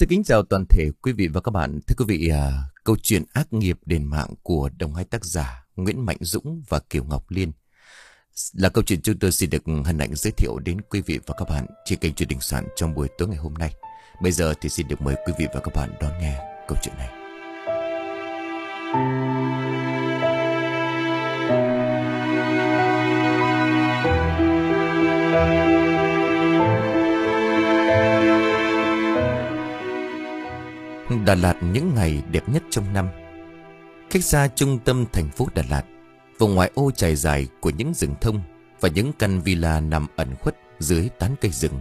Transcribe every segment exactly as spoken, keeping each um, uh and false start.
Xin kính chào toàn thể quý vị và các bạn. Thưa quý vị, à, câu chuyện ác nghiệp đền mạng của đồng hai tác giả Nguyễn Mạnh Dũng và Kiều Ngọc Liên là câu chuyện chúng tôi xin được hân hạnh giới thiệu đến quý vị và các bạn trên kênh Chuyện Đình Soạn trong buổi tối ngày hôm nay. Bây giờ thì xin được mời quý vị và các bạn đón nghe câu chuyện này. Đà Lạt những ngày đẹp nhất trong năm. Cách xa trung tâm thành phố Đà Lạt, vùng ngoại ô trải dài của những rừng thông và những căn villa nằm ẩn khuất dưới tán cây rừng.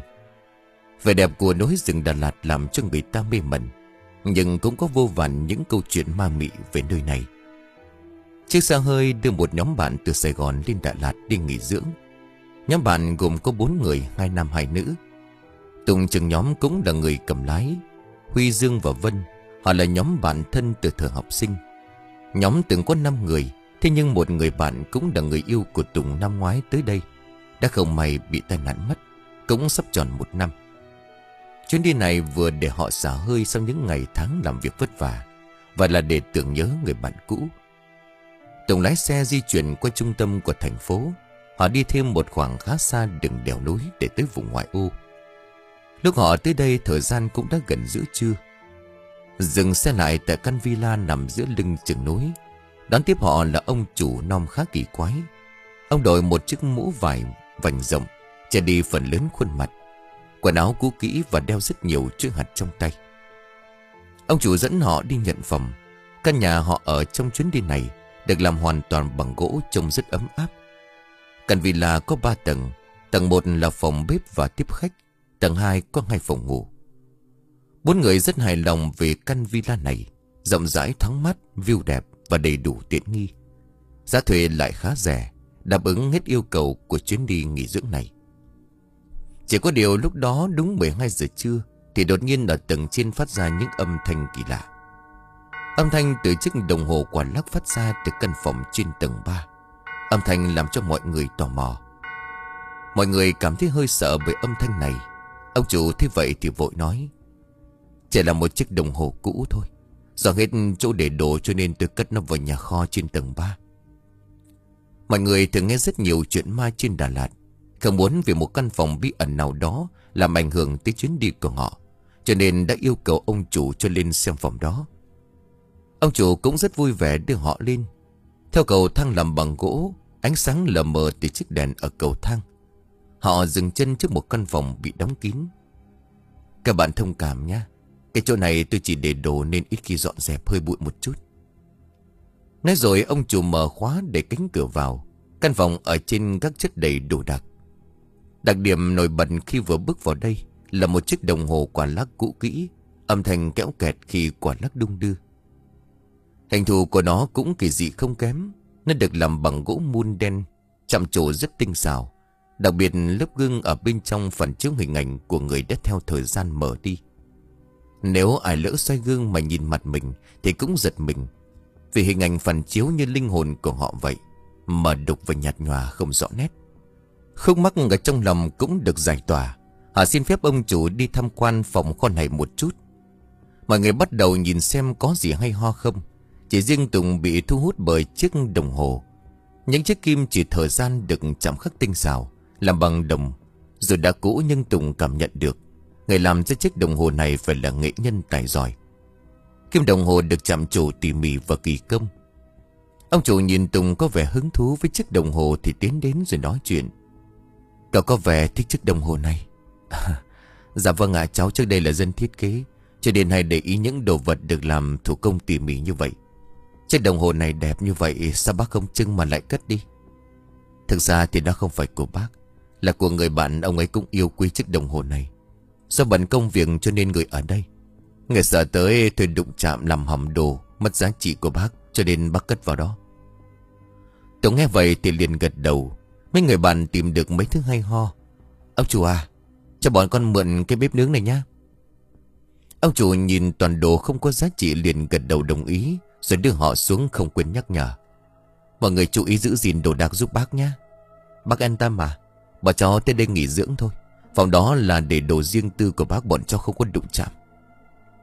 Vẻ đẹp của núi rừng Đà Lạt làm cho người ta mê mẩn, nhưng cũng có vô vàn những câu chuyện ma mị về nơi này. Chiếc xe hơi đưa một nhóm bạn từ Sài Gòn lên Đà Lạt đi nghỉ dưỡng. Nhóm bạn gồm có bốn người, hai nam hai nữ. Tùng trưởng nhóm cũng là người cầm lái. Huy, Dương và Vân, họ là nhóm bạn thân từ thời học sinh. Nhóm từng có năm người, thế nhưng một người bạn cũng là người yêu của Tùng năm ngoái tới đây đã không may bị tai nạn mất, cũng sắp tròn một năm. Chuyến đi này vừa để họ xả hơi sau những ngày tháng làm việc vất vả, và là để tưởng nhớ người bạn cũ. Tùng lái xe di chuyển qua trung tâm của thành phố. Họ đi thêm một khoảng khá xa đường đèo núi để tới vùng ngoại ô. Lúc họ tới đây thời gian cũng đã gần giữa trưa. Dừng xe lại tại căn villa nằm giữa lưng chừng núi. Đón tiếp họ là ông chủ nom khá kỳ quái. Ông đội một chiếc mũ vải vành rộng, che đi phần lớn khuôn mặt. Quần áo cũ kỹ và đeo rất nhiều chiếc hạt trong tay. Ông chủ dẫn họ đi nhận phòng. Căn nhà họ ở trong chuyến đi này được làm hoàn toàn bằng gỗ, trông rất ấm áp. Căn villa có ba tầng. Tầng một là phòng bếp và tiếp khách. Tầng hai có hai phòng ngủ. Bốn người rất hài lòng về căn villa này. Rộng rãi, thoáng mát, view đẹp và đầy đủ tiện nghi. Giá thuê lại khá rẻ, đáp ứng hết yêu cầu của chuyến đi nghỉ dưỡng này. Chỉ có điều lúc đó đúng mười hai giờ trưa thì đột nhiên ở tầng trên phát ra những âm thanh kỳ lạ. Âm thanh từ chiếc đồng hồ quả lắc phát ra từ căn phòng trên tầng ba. Âm thanh làm cho mọi người tò mò. Mọi người cảm thấy hơi sợ bởi âm thanh này. Ông chủ thấy vậy thì vội nói: chỉ là một chiếc đồng hồ cũ thôi, do hết chỗ để đồ cho nên tôi cất nó vào nhà kho trên tầng ba. Mọi người thường nghe rất nhiều chuyện ma trên Đà Lạt, không muốn vì một căn phòng bí ẩn nào đó làm ảnh hưởng tới chuyến đi của họ, cho nên đã yêu cầu ông chủ cho lên xem phòng đó. Ông chủ cũng rất vui vẻ đưa họ lên. Theo cầu thang làm bằng gỗ, ánh sáng lờ mờ từ chiếc đèn ở cầu thang. Họ dừng chân trước một căn phòng bị đóng kín. Các bạn thông cảm nhé, cái chỗ này tôi chỉ để đồ nên ít khi dọn dẹp, hơi bụi một chút. Nói rồi ông chủ mở khóa để cánh cửa vào. Căn phòng ở trên gác chất đầy đồ đạc. Đặc điểm nổi bật khi vừa bước vào đây là một chiếc đồng hồ quả lắc cũ kỹ, âm thanh kéo kẹt khi quả lắc đung đưa. Hình thù của nó cũng kỳ dị không kém. Nó được làm bằng gỗ mun đen, chạm trổ rất tinh xảo. Đặc biệt lớp gương ở bên trong phần chiếu hình ảnh của người đã theo thời gian mở đi. Nếu ai lỡ xoay gương mà nhìn mặt mình thì cũng giật mình, vì hình ảnh phản chiếu như linh hồn của họ vậy, mờ đục và nhạt nhòa không rõ nét. Khúc mắc ở trong lòng cũng được giải tỏa. Họ xin phép ông chủ đi tham quan phòng kho này một chút. Mọi người bắt đầu nhìn xem có gì hay ho không. Chỉ riêng Tùng bị thu hút bởi chiếc đồng hồ. Những chiếc kim chỉ thời gian được chạm khắc tinh xảo, làm bằng đồng. Dù đã cũ nhưng Tùng cảm nhận được người làm ra chiếc đồng hồ này phải là nghệ nhân tài giỏi. Kim đồng hồ được chạm trổ tỉ mỉ và kỳ công. Ông chủ nhìn Tùng có vẻ hứng thú với chiếc đồng hồ thì tiến đến rồi nói chuyện: cậu có vẻ thích chiếc đồng hồ này. Dạ vâng ạ, cháu trước đây là dân thiết kế, cho nên hay để ý những đồ vật được làm thủ công tỉ mỉ như vậy. Chiếc đồng hồ này đẹp như vậy, sao bác không trưng mà lại cất đi? Thực ra thì nó không phải của bác, là của người bạn, ông ấy cũng yêu quý chiếc đồng hồ này. Do bận công việc cho nên gửi ở đây. Người sợ tới thuê đụng chạm làm hỏng đồ, mất giá trị của bác, cho nên bác cất vào đó. Tùng nghe vậy thì liền gật đầu. Mấy người bạn tìm được mấy thứ hay ho. Ông chủ à, cho bọn con mượn cái bếp nướng này nhá. Ông chủ nhìn toàn đồ không có giá trị liền gật đầu đồng ý, rồi đưa họ xuống không quên nhắc nhở: mọi người chú ý giữ gìn đồ đạc giúp bác nhé. Bác an tâm mà, bọn cháu tới đây nghỉ dưỡng thôi. Phòng đó là để đồ riêng tư của bác, bọn cháu không có đụng chạm.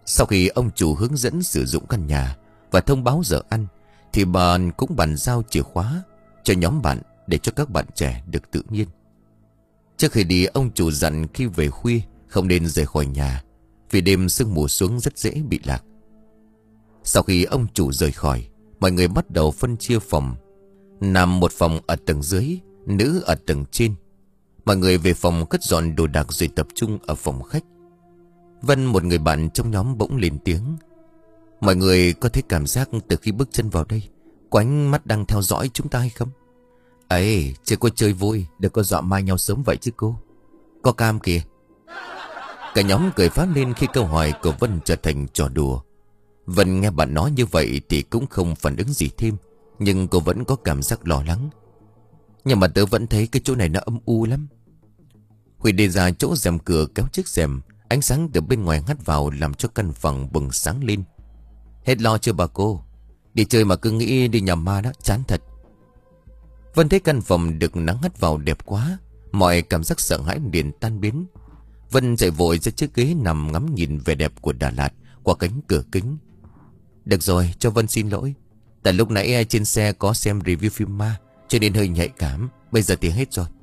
Sau khi ông chủ hướng dẫn sử dụng căn nhà và thông báo giờ ăn, thì bạn cũng bàn giao chìa khóa cho nhóm bạn để cho các bạn trẻ được tự nhiên. Trước khi đi, ông chủ dặn khi về khuya không nên rời khỏi nhà, vì đêm sương mù xuống rất dễ bị lạc. Sau khi ông chủ rời khỏi, mọi người bắt đầu phân chia phòng. Nam một phòng ở tầng dưới, nữ ở tầng trên. Mọi người về phòng cất dọn đồ đạc rồi tập trung ở phòng khách. Vân, một người bạn trong nhóm, bỗng lên tiếng: mọi người có thấy cảm giác từ khi bước chân vào đây có ánh mắt đang theo dõi chúng ta hay không? Ấy, chỉ có chơi vui, đừng có dọa mai nhau sớm vậy chứ cô. Có cam kìa. Cả nhóm cười phá lên khi câu hỏi của Vân trở thành trò đùa. Vân nghe bạn nói như vậy thì cũng không phản ứng gì thêm, nhưng cô vẫn có cảm giác lo lắng. Nhưng mà tớ vẫn thấy cái chỗ này nó âm u lắm. Huy đi ra chỗ rèm cửa, kéo chiếc rèm. Ánh sáng từ bên ngoài hắt vào làm cho căn phòng bừng sáng lên. Hết lo chưa bà cô? Đi chơi mà cứ nghĩ đi nhà ma đó, chán thật. Vân thấy căn phòng được nắng hắt vào đẹp quá, mọi cảm giác sợ hãi liền tan biến. Vân chạy vội ra chiếc ghế nằm ngắm nhìn vẻ đẹp của Đà Lạt qua cánh cửa kính. Được rồi, cho Vân xin lỗi. Tại lúc nãy trên xe có xem review phim ma, cho nên hơi nhạy cảm. Bây giờ thì hết rồi.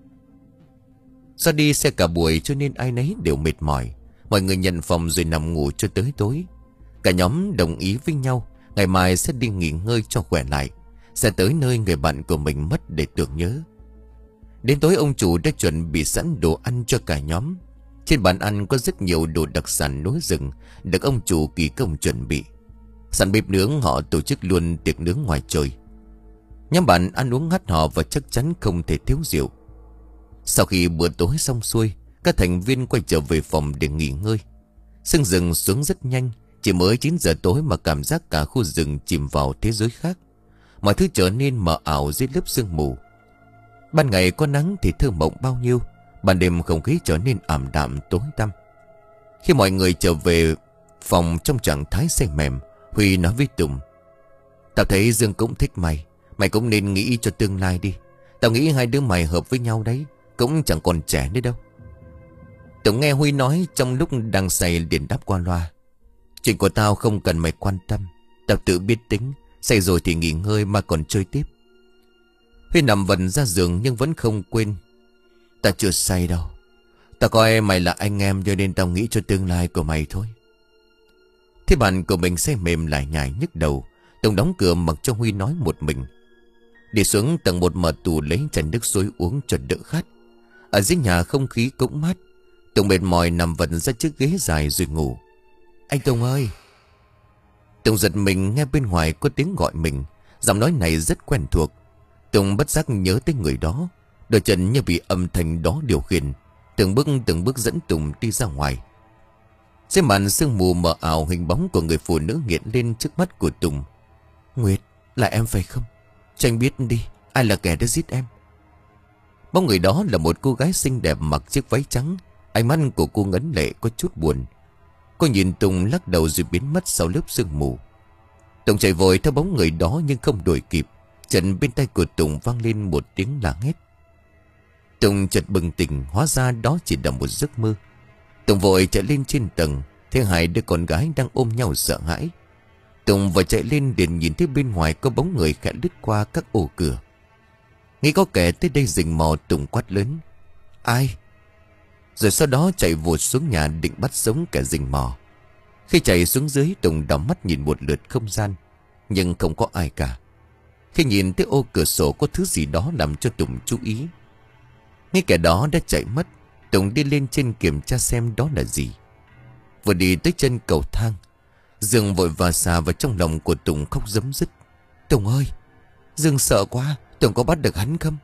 Do đi xe cả buổi cho nên ai nấy đều mệt mỏi. Mọi người nhận phòng rồi nằm ngủ cho tới tối. Cả nhóm đồng ý với nhau ngày mai sẽ đi nghỉ ngơi cho khỏe lại, sẽ tới nơi người bạn của mình mất để tưởng nhớ. Đến tối, ông chủ đã chuẩn bị sẵn đồ ăn cho cả nhóm. Trên bàn ăn có rất nhiều đồ đặc sản núi rừng được ông chủ kỳ công chuẩn bị. Sẵn bếp nướng, họ tổ chức luôn tiệc nướng ngoài trời. Nhóm bạn ăn uống hắt hò và chắc chắn không thể thiếu rượu. Sau khi bữa tối xong xuôi, các thành viên quay trở về phòng để nghỉ ngơi. Sương rừng xuống rất nhanh. Chỉ mới chín giờ tối mà cảm giác cả khu rừng chìm vào thế giới khác. Mọi thứ trở nên mờ ảo dưới lớp sương mù. Ban ngày có nắng thì thơ mộng bao nhiêu, ban đêm không khí trở nên ảm đạm tối tăm. Khi mọi người trở về phòng trong trạng thái say mềm, Huy nói với Tùng: tao thấy Dương cũng thích mày, mày cũng nên nghĩ cho tương lai đi. Tao nghĩ hai đứa mày hợp với nhau đấy, cũng chẳng còn trẻ nữa đâu. Tùng nghe Huy nói trong lúc đang say liền đáp qua loa: chuyện của tao không cần mày quan tâm, tao tự biết tính, say rồi thì nghỉ ngơi mà còn chơi tiếp. Huy nằm vần ra giường nhưng vẫn không quên: tao chưa say đâu, tao coi mày là anh em cho nên tao nghĩ cho tương lai của mày thôi. Thế bạn của mình say mềm lại nhảy nhức đầu. Tùng đóng cửa mặc cho Huy nói một mình. Đi xuống tầng một mở tủ lấy chai nước suối uống cho đỡ khát. Ở dưới nhà không khí cũng mát. Tùng mệt mỏi nằm vần ra chiếc ghế dài rồi ngủ. Anh Tùng ơi! Tùng giật mình nghe bên ngoài có tiếng gọi mình. Giọng nói này rất quen thuộc. Tùng bất giác nhớ tới người đó. Đôi chân như bị âm thanh đó điều khiển. Từng bước từng bước dẫn Tùng đi ra ngoài. Trên màn sương mù mờ ảo, hình bóng của người phụ nữ hiện lên trước mắt của Tùng. Nguyệt, là em phải không? Cho anh biết đi, ai là kẻ đã giết em? Bóng người đó là một cô gái xinh đẹp mặc chiếc váy trắng. Ánh mắt của cô ngấn lệ có chút buồn. Cô nhìn Tùng lắc đầu rồi biến mất sau lớp sương mù. Tùng chạy vội theo bóng người đó nhưng không đuổi kịp. Chợt bên tay của Tùng vang lên một tiếng la hét. Tùng chợt bừng tỉnh, hóa ra đó chỉ là một giấc mơ. Tùng vội chạy lên trên tầng, thấy hai đứa con gái đang ôm nhau sợ hãi. Tùng vừa chạy lên liền nhìn thấy bên ngoài có bóng người khẽ lướt qua các ổ cửa. Nghĩ có kẻ tới đây rình mò, Tùng quát lớn: ai? Rồi sau đó chạy vụt xuống nhà định bắt sống kẻ rình mò. Khi chạy xuống dưới, Tùng đảo mắt nhìn một lượt không gian, nhưng không có ai cả. Khi nhìn thấy ô cửa sổ có thứ gì đó làm cho Tùng chú ý. Nghĩ kẻ đó đã chạy mất, Tùng đi lên trên kiểm tra xem đó là gì. Vừa đi tới chân cầu thang, Dương vội vã xà vào trong lòng của Tùng khóc rấm rứt. Tùng ơi! Dương sợ quá, Tùng có bắt được hắn không?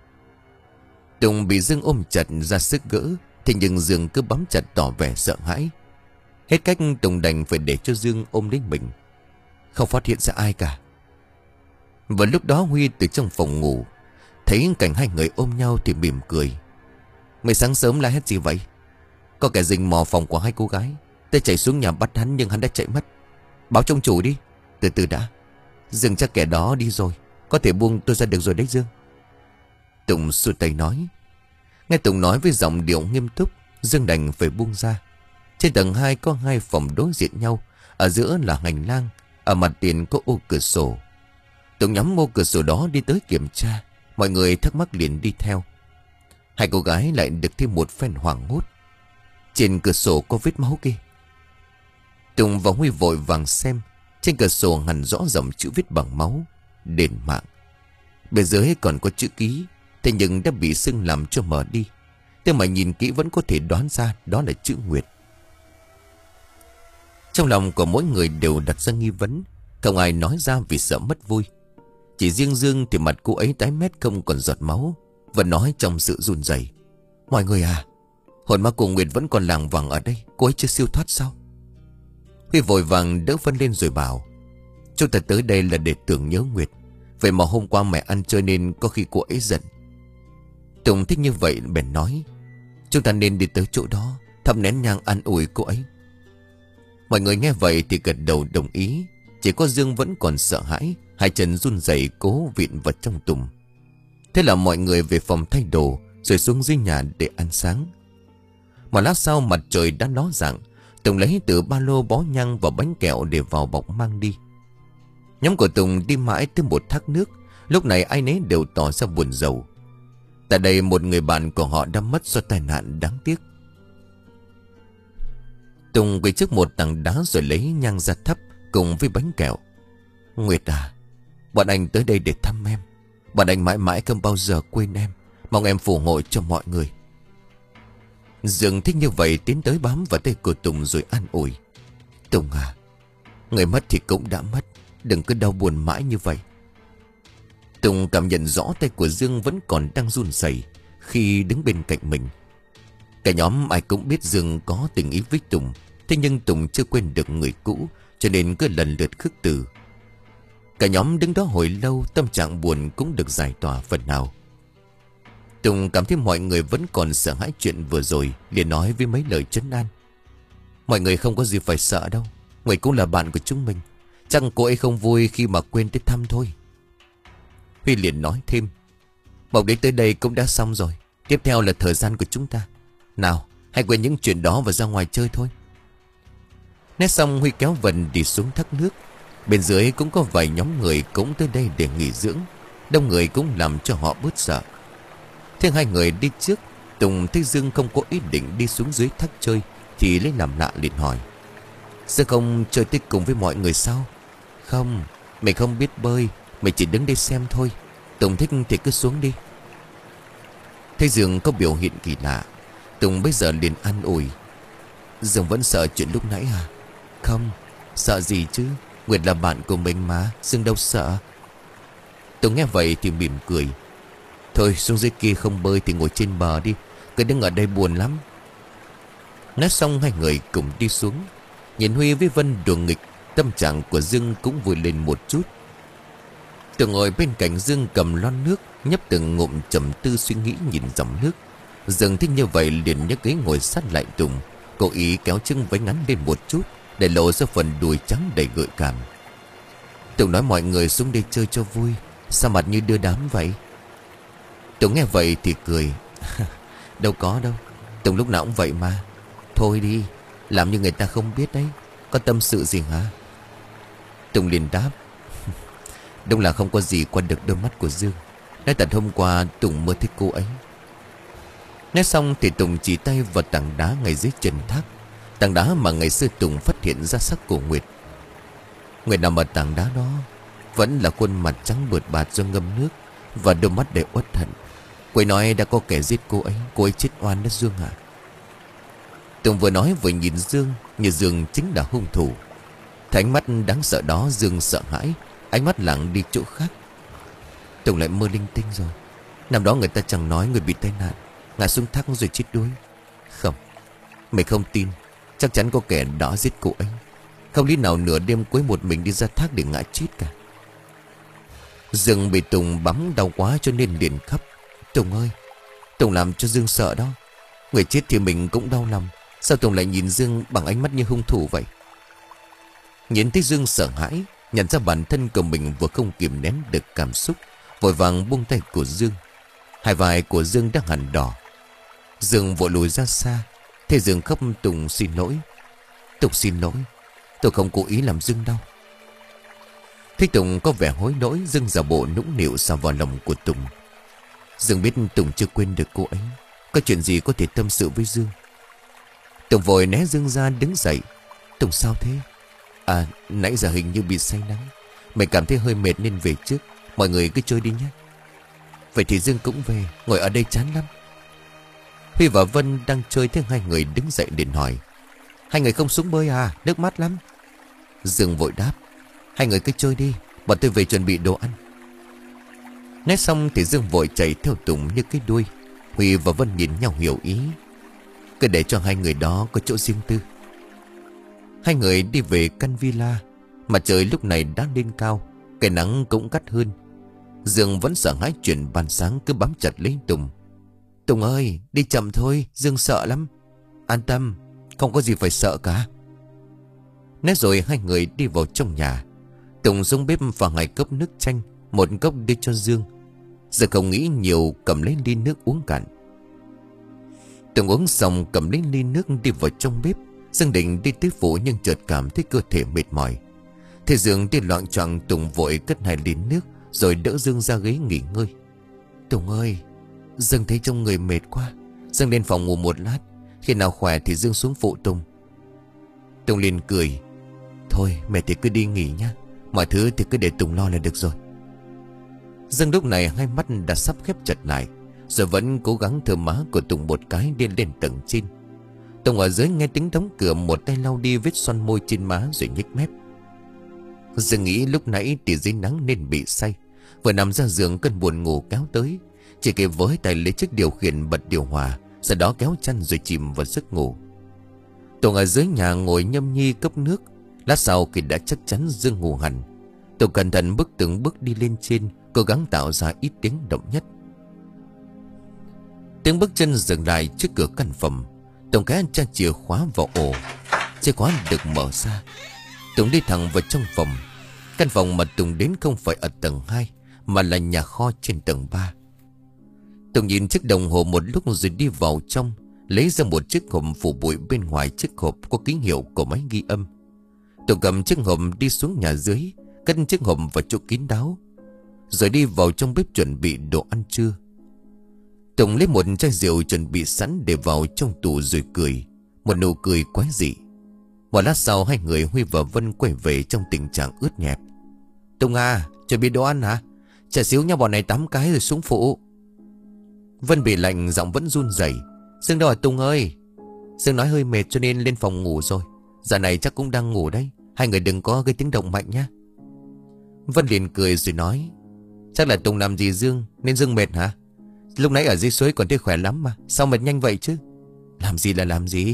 Tùng bị Dương ôm chặt ra sức gỡ, thì nhưng Dương cứ bám chặt tỏ vẻ sợ hãi. Hết cách, Tùng đành phải để cho Dương ôm lấy mình. Không phát hiện ra ai cả. Và lúc đó Huy từ trong phòng ngủ thấy cảnh hai người ôm nhau thì mỉm cười. Mày sáng sớm la hét gì vậy? Có kẻ rình mò phòng của hai cô gái. Tôi chạy xuống nhà bắt hắn nhưng hắn đã chạy mất. Báo trong chủ đi. Từ từ đã. Dương chắc kẻ đó đi rồi. Có thể buông tôi ra được rồi đấy Dương. Tùng xua tay nói. Nghe Tùng nói với giọng điệu nghiêm túc, Dương đành phải buông ra. Trên tầng hai có hai phòng đối diện nhau, Ở giữa là hành lang, ở mặt tiền có ô cửa sổ. Tùng nhắm ô cửa sổ đó đi tới kiểm tra. Mọi người thắc mắc liền đi theo. Hai cô gái lại được thêm một phen hoảng hốt. Trên cửa sổ có vết máu kia. Tùng và Huy vội vàng xem. Trên cửa sổ hẳn rõ dòng chữ viết bằng máu: đền mạng. Bên dưới còn có chữ ký, thế nhưng đã bị sưng làm cho mờ đi. Thế mà nhìn kỹ vẫn có thể đoán ra đó là chữ Nguyệt. Trong lòng của mỗi người đều đặt ra nghi vấn. Không ai nói ra vì sợ mất vui. Chỉ riêng Dương thì mặt cô ấy tái mét không còn giọt máu, và nói trong sự run rẩy: mọi người à, hồn ma của Nguyệt vẫn còn lảng vảng ở đây. Cô ấy chưa siêu thoát sao? Huy vội vàng đỡ Vân lên rồi bảo: chúng ta tới đây là để tưởng nhớ Nguyệt. Vậy mà hôm qua mẹ ăn chơi nên có khi cô ấy giận. Tùng thích như vậy bèn nói: chúng ta nên đi tới chỗ đó, thắp nén nhang an ủi cô ấy. Mọi người nghe vậy thì gật đầu đồng ý. Chỉ có Dương vẫn còn sợ hãi, hai chân run rẩy cố vịn vào trong Tùng. Thế là mọi người về phòng thay đồ, rồi xuống dưới nhà để ăn sáng. Mà lát sau mặt trời đã ló dạng, Tùng lấy từ ba lô bó nhang và bánh kẹo để vào bọc mang đi. Nhóm của Tùng đi mãi tới một thác nước. Lúc này ai nấy đều tỏ ra buồn rầu. Tại đây một người bạn của họ đã mất do tai nạn đáng tiếc. Tùng quay trước một tảng đá rồi lấy nhang ra thắp cùng với bánh kẹo. Nguyệt à, bọn anh tới đây để thăm em. Bọn anh mãi mãi không bao giờ quên em. Mong em phù hộ cho mọi người. Dương thích như vậy tiến tới bám vào tay của Tùng rồi an ủi: Tùng à, người mất thì cũng đã mất, đừng cứ đau buồn mãi như vậy. Tùng cảm nhận rõ tay của Dương vẫn còn đang run rẩy khi đứng bên cạnh mình. Cả nhóm ai cũng biết Dương có tình ý với Tùng. Thế nhưng Tùng chưa quên được người cũ, cho nên cứ lần lượt khước từ. Cả nhóm đứng đó hồi lâu, tâm trạng buồn cũng được giải tỏa phần nào. Tùng cảm thấy mọi người vẫn còn sợ hãi chuyện vừa rồi, liền nói với mấy lời trấn an: mọi người không có gì phải sợ đâu. Nguyệt cũng là bạn của chúng mình. Chắc cô ấy không vui khi mà quên tới thăm thôi. Huy liền nói thêm: mục đích tới đây cũng đã xong rồi. Tiếp theo là thời gian của chúng ta. Nào, hãy quên những chuyện đó và ra ngoài chơi thôi. Nói xong Huy kéo Vân đi xuống thác nước. Bên dưới cũng có vài nhóm người cũng tới đây để nghỉ dưỡng. Đông người cũng làm cho họ bớt sợ. Thế hai người đi trước. Tùng thấy Dương không có ý định đi xuống dưới thác chơi thì lấy làm lạ liền hỏi: sẽ không chơi tích cùng với mọi người sao? Không, mình không biết bơi, mình chỉ đứng đây xem thôi. Tùng thích thì cứ xuống đi. Thấy Dương có biểu hiện kỳ lạ, Tùng bây giờ liền an ủi: Dương vẫn sợ chuyện lúc nãy à? Không, sợ gì chứ, Nguyệt là bạn của mình mà, Dương đâu sợ. Tùng nghe vậy thì mỉm cười: thôi xuống dưới kia không bơi thì ngồi trên bờ đi, cứ đứng ở đây buồn lắm. Nói xong hai người cùng đi xuống. Nhìn Huy với Vân đùa nghịch, tâm trạng của Dương cũng vui lên một chút. Tùng ngồi bên cạnh Dương cầm lon nước, nhấp từng ngụm trầm tư suy nghĩ nhìn dòng nước. Dương thích như vậy liền nhấc ghế ngồi sát lại Tùng, cố ý kéo chân váy ngắn lên một chút để lộ ra phần đùi trắng đầy gợi cảm. Tùng nói mọi người xuống đây chơi cho vui, sao mặt như đưa đám vậy? Tùng nghe vậy thì cười: đâu có đâu, Tùng lúc nào cũng vậy mà. Thôi đi, làm như người ta không biết đấy. Có tâm sự gì hả? Tùng liền đáp: đúng là không có gì qua được đôi mắt của Dương. Nói thật hôm qua Tùng mơ thích cô ấy. Nói xong thì Tùng chỉ tay vào tảng đá ngay dưới chân thác. Tảng đá mà ngày xưa Tùng phát hiện ra xác của Nguyệt. Nguyệt nằm ở tảng đá đó, vẫn là khuôn mặt trắng bượt bạt do ngâm nước, và đôi mắt đầy uất hận. Cô ấy nói đã có kẻ giết cô ấy. Cô ấy chết oan đó Dương ạ. Tùng vừa nói vừa nhìn Dương, như Dương chính là hung thủ. Thấy ánh mắt đáng sợ đó, Dương sợ hãi, ánh mắt lặng đi chỗ khác. Tùng lại mơ linh tinh rồi. Năm đó người ta chẳng nói người bị tai nạn, ngã xuống thác rồi chết đuối. Không, mày không tin. Chắc chắn có kẻ đó giết cô ấy. Không lý nào nửa đêm cuối một mình đi ra thác để ngã chết cả. Dương bị Tùng bắn đau quá cho nên liền khóc: Tùng ơi, Tùng làm cho Dương sợ đó. Người chết thì mình cũng đau lòng. Sao Tùng lại nhìn Dương bằng ánh mắt như hung thủ vậy? Nhìn thấy Dương sợ hãi, nhận ra bản thân của mình vừa không kìm nén được cảm xúc, vội vàng buông tay của Dương. Hai vai của Dương đang hằn đỏ. Dương vội lùi ra xa. Thế Dương khóc: Tùng xin lỗi, Tùng xin lỗi. Tôi không cố ý làm Dương đau. Thấy Tùng có vẻ hối lỗi, Dương giả bộ nũng nịu xà vào lòng của Tùng. Dương biết Tùng chưa quên được cô ấy, có chuyện gì có thể tâm sự với Dương. Tùng vội né Dương ra đứng dậy. Tùng sao thế? À, nãy giờ hình như bị say nắng, mày cảm thấy hơi mệt nên về trước. Mọi người cứ chơi đi nhé. Vậy thì Dương cũng về, ngồi ở đây chán lắm. Huy và Vân đang chơi, thấy hai người đứng dậy liền hỏi: Hai người không xuống bơi à? Nước mát lắm. Dương vội đáp: Hai người cứ chơi đi, bọn tôi về chuẩn bị đồ ăn. Nói xong thì Dương vội chạy theo Tùng như cái đuôi. Huy và Vân nhìn nhau hiểu ý, cứ để cho hai người đó có chỗ riêng tư. Hai người đi về căn villa. Mặt trời lúc này đã lên cao, cái nắng cũng gắt hơn. Dương vẫn sợ hãi chuyện ban sáng, cứ bám chặt lấy Tùng. Tùng ơi, đi chậm thôi, Dương sợ lắm. An tâm, không có gì phải sợ cả. Nói rồi hai người đi vào trong nhà. Tùng xuống bếp pha hai cốc nước chanh, một cốc đưa cho Dương. Giờ không nghĩ nhiều, cầm lấy ly nước uống cạn. Tùng uống xong cầm lấy ly nước đi vào trong bếp. Dương định đi tới phủ nhưng chợt cảm thấy cơ thể mệt mỏi. Thế Dương đi loạng choạng, Tùng vội cất hai ly nước rồi đỡ Dương ra ghế nghỉ ngơi. Tùng ơi, Dương thấy trong người mệt quá, Dương lên phòng ngủ một lát, khi nào khỏe thì Dương xuống phụ Tùng. Tùng liền cười: Thôi mẹ thì cứ đi nghỉ nhá, mọi thứ thì cứ để Tùng lo là được rồi. Dương lúc này hai mắt đã sắp khép chặt lại, rồi vẫn cố gắng thơm má của Tùng một cái đi lên tầng trên. Tùng ở dưới nghe tiếng đóng cửa, một tay lau đi vết son môi trên má rồi nhếch mép. Dương nghĩ lúc nãy thì dưới nắng nên bị say, vừa nằm ra giường cơn buồn ngủ kéo tới, chỉ kịp với tay lấy chiếc điều khiển bật điều hòa, sau đó kéo chăn rồi chìm vào giấc ngủ. Tùng ở dưới nhà ngồi nhâm nhi cốc nước. Lát sau khi đã chắc chắn Dương ngủ hẳn, Tùng cẩn thận bước từng bước đi lên trên, cố gắng tạo ra ít tiếng động nhất. Tiếng bước chân dừng lại trước cửa căn phòng. Tùng kéo cha chìa khóa vào ổ, chìa khóa được mở ra. Tùng đi thẳng vào trong phòng. Căn phòng mà Tùng đến không phải ở tầng hai, mà là nhà kho trên tầng ba. Tùng nhìn chiếc đồng hồ một lúc rồi đi vào trong, lấy ra một chiếc hộp phủ bụi. Bên ngoài chiếc hộp có ký hiệu của máy ghi âm. Tùng cầm chiếc hộp đi xuống nhà dưới, cất chiếc hộp vào chỗ kín đáo, rồi đi vào trong bếp chuẩn bị đồ ăn trưa. Tùng lấy một chai rượu chuẩn bị sẵn để vào trong tủ rồi cười, một nụ cười quái dị. Một lát sau hai người Huy và Vân quay về trong tình trạng ướt nhẹp. Tùng à, chuẩn bị đồ ăn hả? Chờ xíu nha, bọn này tắm cái rồi xuống phụ. Vân bị lạnh, giọng vẫn run rẩy. Dương đâu hả Tùng ơi? Dương nói hơi mệt cho nên lên phòng ngủ rồi. Giờ này chắc cũng đang ngủ đấy, hai người đừng có gây tiếng động mạnh nhé. Vân liền cười rồi nói: Chắc là Tùng làm gì Dương nên Dương mệt hả? Lúc nãy ở dưới suối còn thấy khỏe lắm mà, sao mệt nhanh vậy chứ? Làm gì là làm gì?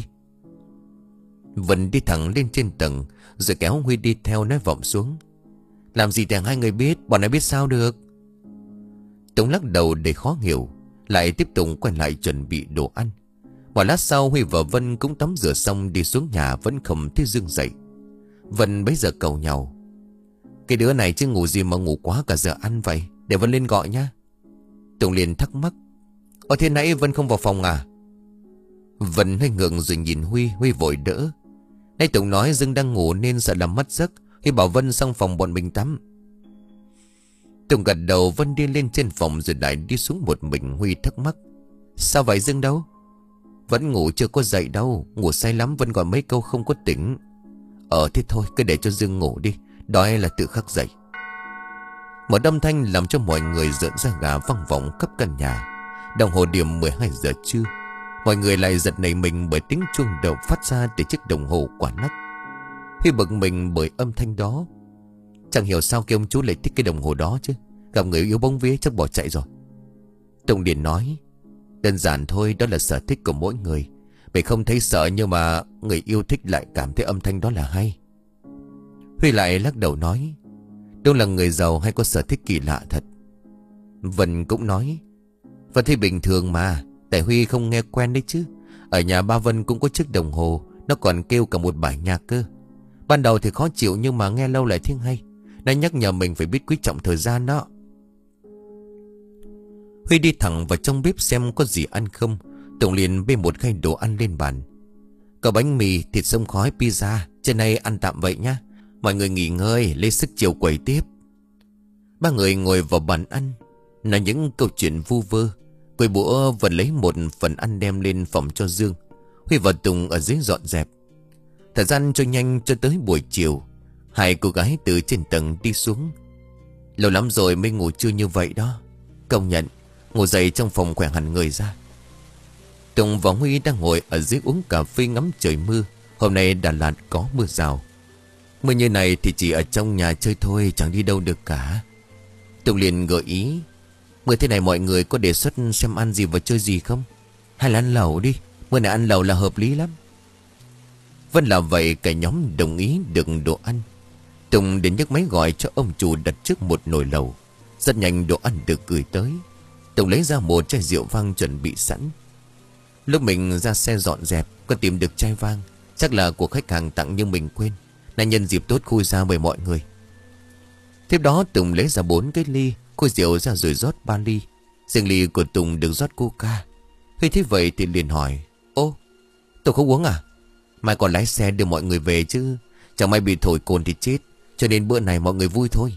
Vân đi thẳng lên trên tầng, rồi kéo Huy đi theo, nói vọng xuống: Làm gì thì hai người biết, bọn nó biết sao được. Tùng lắc đầu để khó hiểu, lại tiếp tục quay lại chuẩn bị đồ ăn. Một lát sau Huy và Vân cũng tắm rửa xong đi xuống nhà, vẫn không thấy Dương dậy. Vân bấy giờ cầu nhau: Cái đứa này chứ ngủ gì mà ngủ quá cả giờ ăn vậy, để Vân lên gọi nhá. Tùng liền thắc mắc: Ở thế nãy Vân không vào phòng à? Vân hơi ngượng rồi nhìn Huy. Huy vội đỡ: Nãy Tùng nói Dương đang ngủ nên sợ làm mất giấc, Huy bảo Vân sang phòng bọn mình tắm. Tùng gật đầu. Vân đi lên trên phòng rồi lại đi xuống một mình. Huy thắc mắc: Sao vậy Dương đâu? Vẫn ngủ chưa có dậy đâu, ngủ say lắm, Vân gọi mấy câu không có tỉnh. Ờ thế thôi, cứ để cho Dương ngủ đi, đói là tự khắc dậy. Một âm thanh làm cho mọi người rợn da gà vang vọng khắp căn nhà. Đồng hồ điểm mười hai giờ trưa. Mọi người lại giật nảy mình bởi tiếng chuông đầu phát ra từ chiếc đồng hồ quả nấc. Huy bực mình bởi âm thanh đó. Chẳng hiểu sao kia ông chú lại thích cái đồng hồ đó chứ, gặp người yêu bóng vía chắc bỏ chạy rồi. Tùng Điền nói: Đơn giản thôi, đó là sở thích của mỗi người. Mày không thấy sợ, nhưng mà người yêu thích lại cảm thấy âm thanh đó là hay. Huy lại lắc đầu nói: Đúng là người giàu hay có sở thích kỳ lạ thật. Vân cũng nói: Vân thấy bình thường mà, tại Huy không nghe quen đấy chứ. Ở nhà ba Vân cũng có chiếc đồng hồ, nó còn kêu cả một bài nhạc cơ. Ban đầu thì khó chịu nhưng mà nghe lâu lại thấy hay. Nó nhắc nhở mình phải biết quý trọng thời gian đó. Huy đi thẳng vào trong bếp xem có gì ăn không. Tùng liền bê một khay đồ ăn lên bàn. Có bánh mì, thịt xông khói, pizza. Trên này ăn tạm vậy nhá. Mọi người nghỉ ngơi, lấy sức chiều quẩy tiếp. Ba người ngồi vào bàn ăn, nói những câu chuyện vu vơ. Quầy bữa vẫn lấy một phần ăn đem lên phòng cho Dương. Huy và Tùng ở dưới dọn dẹp. Thời gian trôi nhanh cho tới buổi chiều. Hai cô gái từ trên tầng đi xuống. Lâu lắm rồi mới ngủ trưa như vậy đó. Công nhận, ngủ dậy trong phòng khỏe hẳn người ra. Tùng và Huy đang ngồi ở dưới uống cà phê ngắm trời mưa. Hôm nay Đà Lạt có mưa rào. Mưa như này thì chỉ ở trong nhà chơi thôi, chẳng đi đâu được cả. Tùng liền gợi ý, mưa thế này mọi người có đề xuất xem ăn gì và chơi gì không? Hay là ăn lẩu đi, mưa này ăn lẩu là hợp lý lắm. Vẫn là vậy, cả nhóm đồng ý được đồ ăn. Tùng đến nhấc máy gọi cho ông chủ đặt trước một nồi lẩu. Rất nhanh đồ ăn được gửi tới. Tùng lấy ra một chai rượu vang chuẩn bị sẵn. Lúc mình ra xe dọn dẹp, có tìm được chai vang. Chắc là của khách hàng tặng nhưng mình quên. Nay nhân dịp tốt khui ra mời mọi người. Tiếp đó Tùng lấy ra bốn cái ly, khui rượu ra rồi rót ba ly. Riêng ly của Tùng được rót coca. Khi thấy vậy thì liền hỏi, ô, Tùng không uống à? Mai còn lái xe đưa mọi người về chứ. Chẳng may bị thổi cồn thì chết. Cho nên bữa này mọi người vui thôi.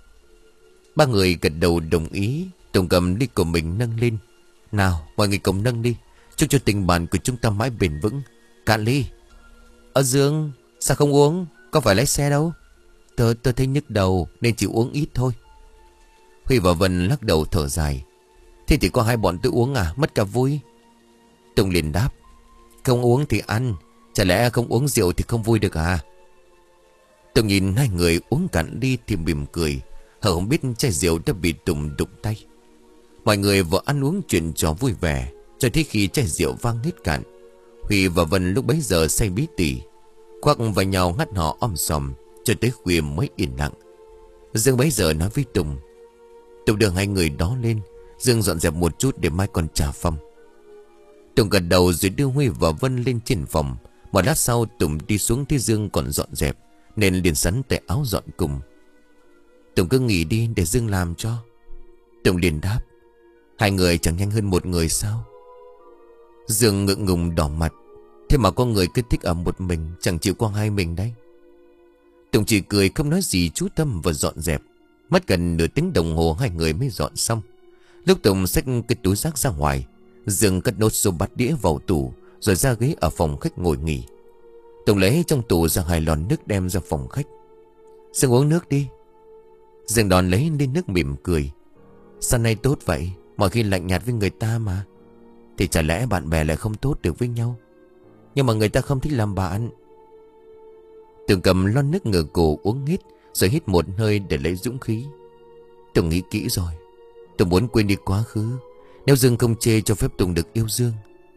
Ba người gật đầu đồng ý. Tùng cầm ly của mình nâng lên. Nào mọi người cùng nâng đi, chúc cho tình bạn của chúng ta mãi bền vững. Cạn ly. Ở Dương, sao không uống? Có phải lái xe đâu. Tớ, tớ thấy nhức đầu nên chỉ uống ít thôi. Huy và Vân lắc đầu thở dài. Thế thì có hai bọn tôi uống à? Mất cả vui. Tùng liền đáp, không uống thì ăn, chả lẽ không uống rượu thì không vui được à? Tùng nhìn hai người uống cạn ly thì mỉm cười. Hờ không biết chai rượu đã bị Tùng đụng tay. Mọi người vừa ăn uống chuyện trò vui vẻ, cho tới khi chai rượu vang hết cạn. Huy và Vân lúc bấy giờ say bí tỉ, khoác vào nhau ngắt họ om sòm cho tới khuya mới yên lặng. Dương bấy giờ nói với Tùng, Tùng đưa hai người đó lên, Dương dọn dẹp một chút để mai còn trả phòng. Tùng gật đầu rồi đưa Huy và Vân lên trên phòng. Một lát sau Tùng đi xuống thấy Dương còn dọn dẹp, nên liền sắn tay áo dọn cùng. Tùng cứ nghỉ đi để Dương làm cho. Tùng liền đáp, hai người chẳng nhanh hơn một người sao? Dương ngượng ngùng đỏ mặt. Thế mà có người cứ thích ở một mình, chẳng chịu qua hai mình đấy. Tùng chỉ cười không nói gì, chú tâm và dọn dẹp. Mất gần nửa tiếng đồng hồ hai người mới dọn xong. Lúc Tùng xách cái túi rác ra ngoài, Dương cất nốt số bát đĩa vào tủ, rồi ra ghế ở phòng khách ngồi nghỉ. Tùng lấy trong tủ ra hai lon nước đem ra phòng khách. Dương uống nước đi. Dương đòn lấy lên nước mỉm cười. Sao nay tốt vậy? Mọi khi lạnh nhạt với người ta mà. Thì chả lẽ bạn bè lại không tốt được với nhau? Nhưng mà người ta không thích làm bạn. Tùng cầm lon nước ngửa cổ uống hết, rồi hít một hơi để lấy dũng khí. Tùng nghĩ kỹ rồi. Tùng muốn quên đi quá khứ. Nếu Dương không chê cho phép Tùng được yêu Dương.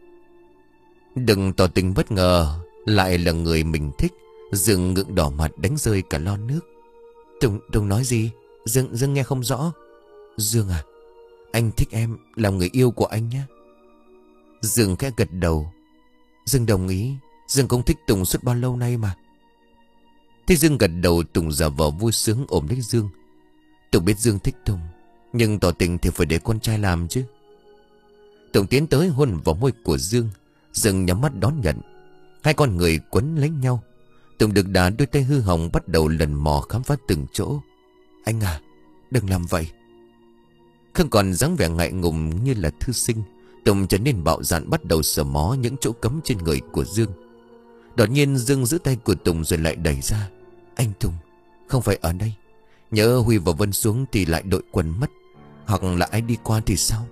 Đừng tỏ tình bất ngờ, lại là người mình thích. Dương ngượng đỏ mặt đánh rơi cả lon nước. Tùng, Tùng nói gì? Dương, Dương nghe không rõ. Dương à, anh thích em, làm người yêu của anh nhé. Dương khẽ gật đầu. Dương đồng ý. Dương cũng thích Tùng suốt bao lâu nay mà. Thế Dương gật đầu, Tùng giả vờ vui sướng ôm lấy Dương. Tùng biết Dương thích Tùng, nhưng tỏ tình thì phải để con trai làm chứ. Tùng tiến tới hôn vào môi của Dương. Dương nhắm mắt đón nhận. Hai con người quấn lấy nhau. Tùng được đà đôi tay hư hỏng bắt đầu lần mò khám phá từng chỗ. Anh à, đừng làm vậy. Không còn dáng vẻ ngại ngùng như là thư sinh, Tùng trở nên bạo dạn bắt đầu sờ mó những chỗ cấm trên người của Dương. Đột nhiên Dương giữ tay của Tùng rồi lại đẩy ra. Anh Tùng, không phải ở đây. Nhớ Huy và Vân xuống thì lại đội quần mất, hoặc là ai đi qua thì sao?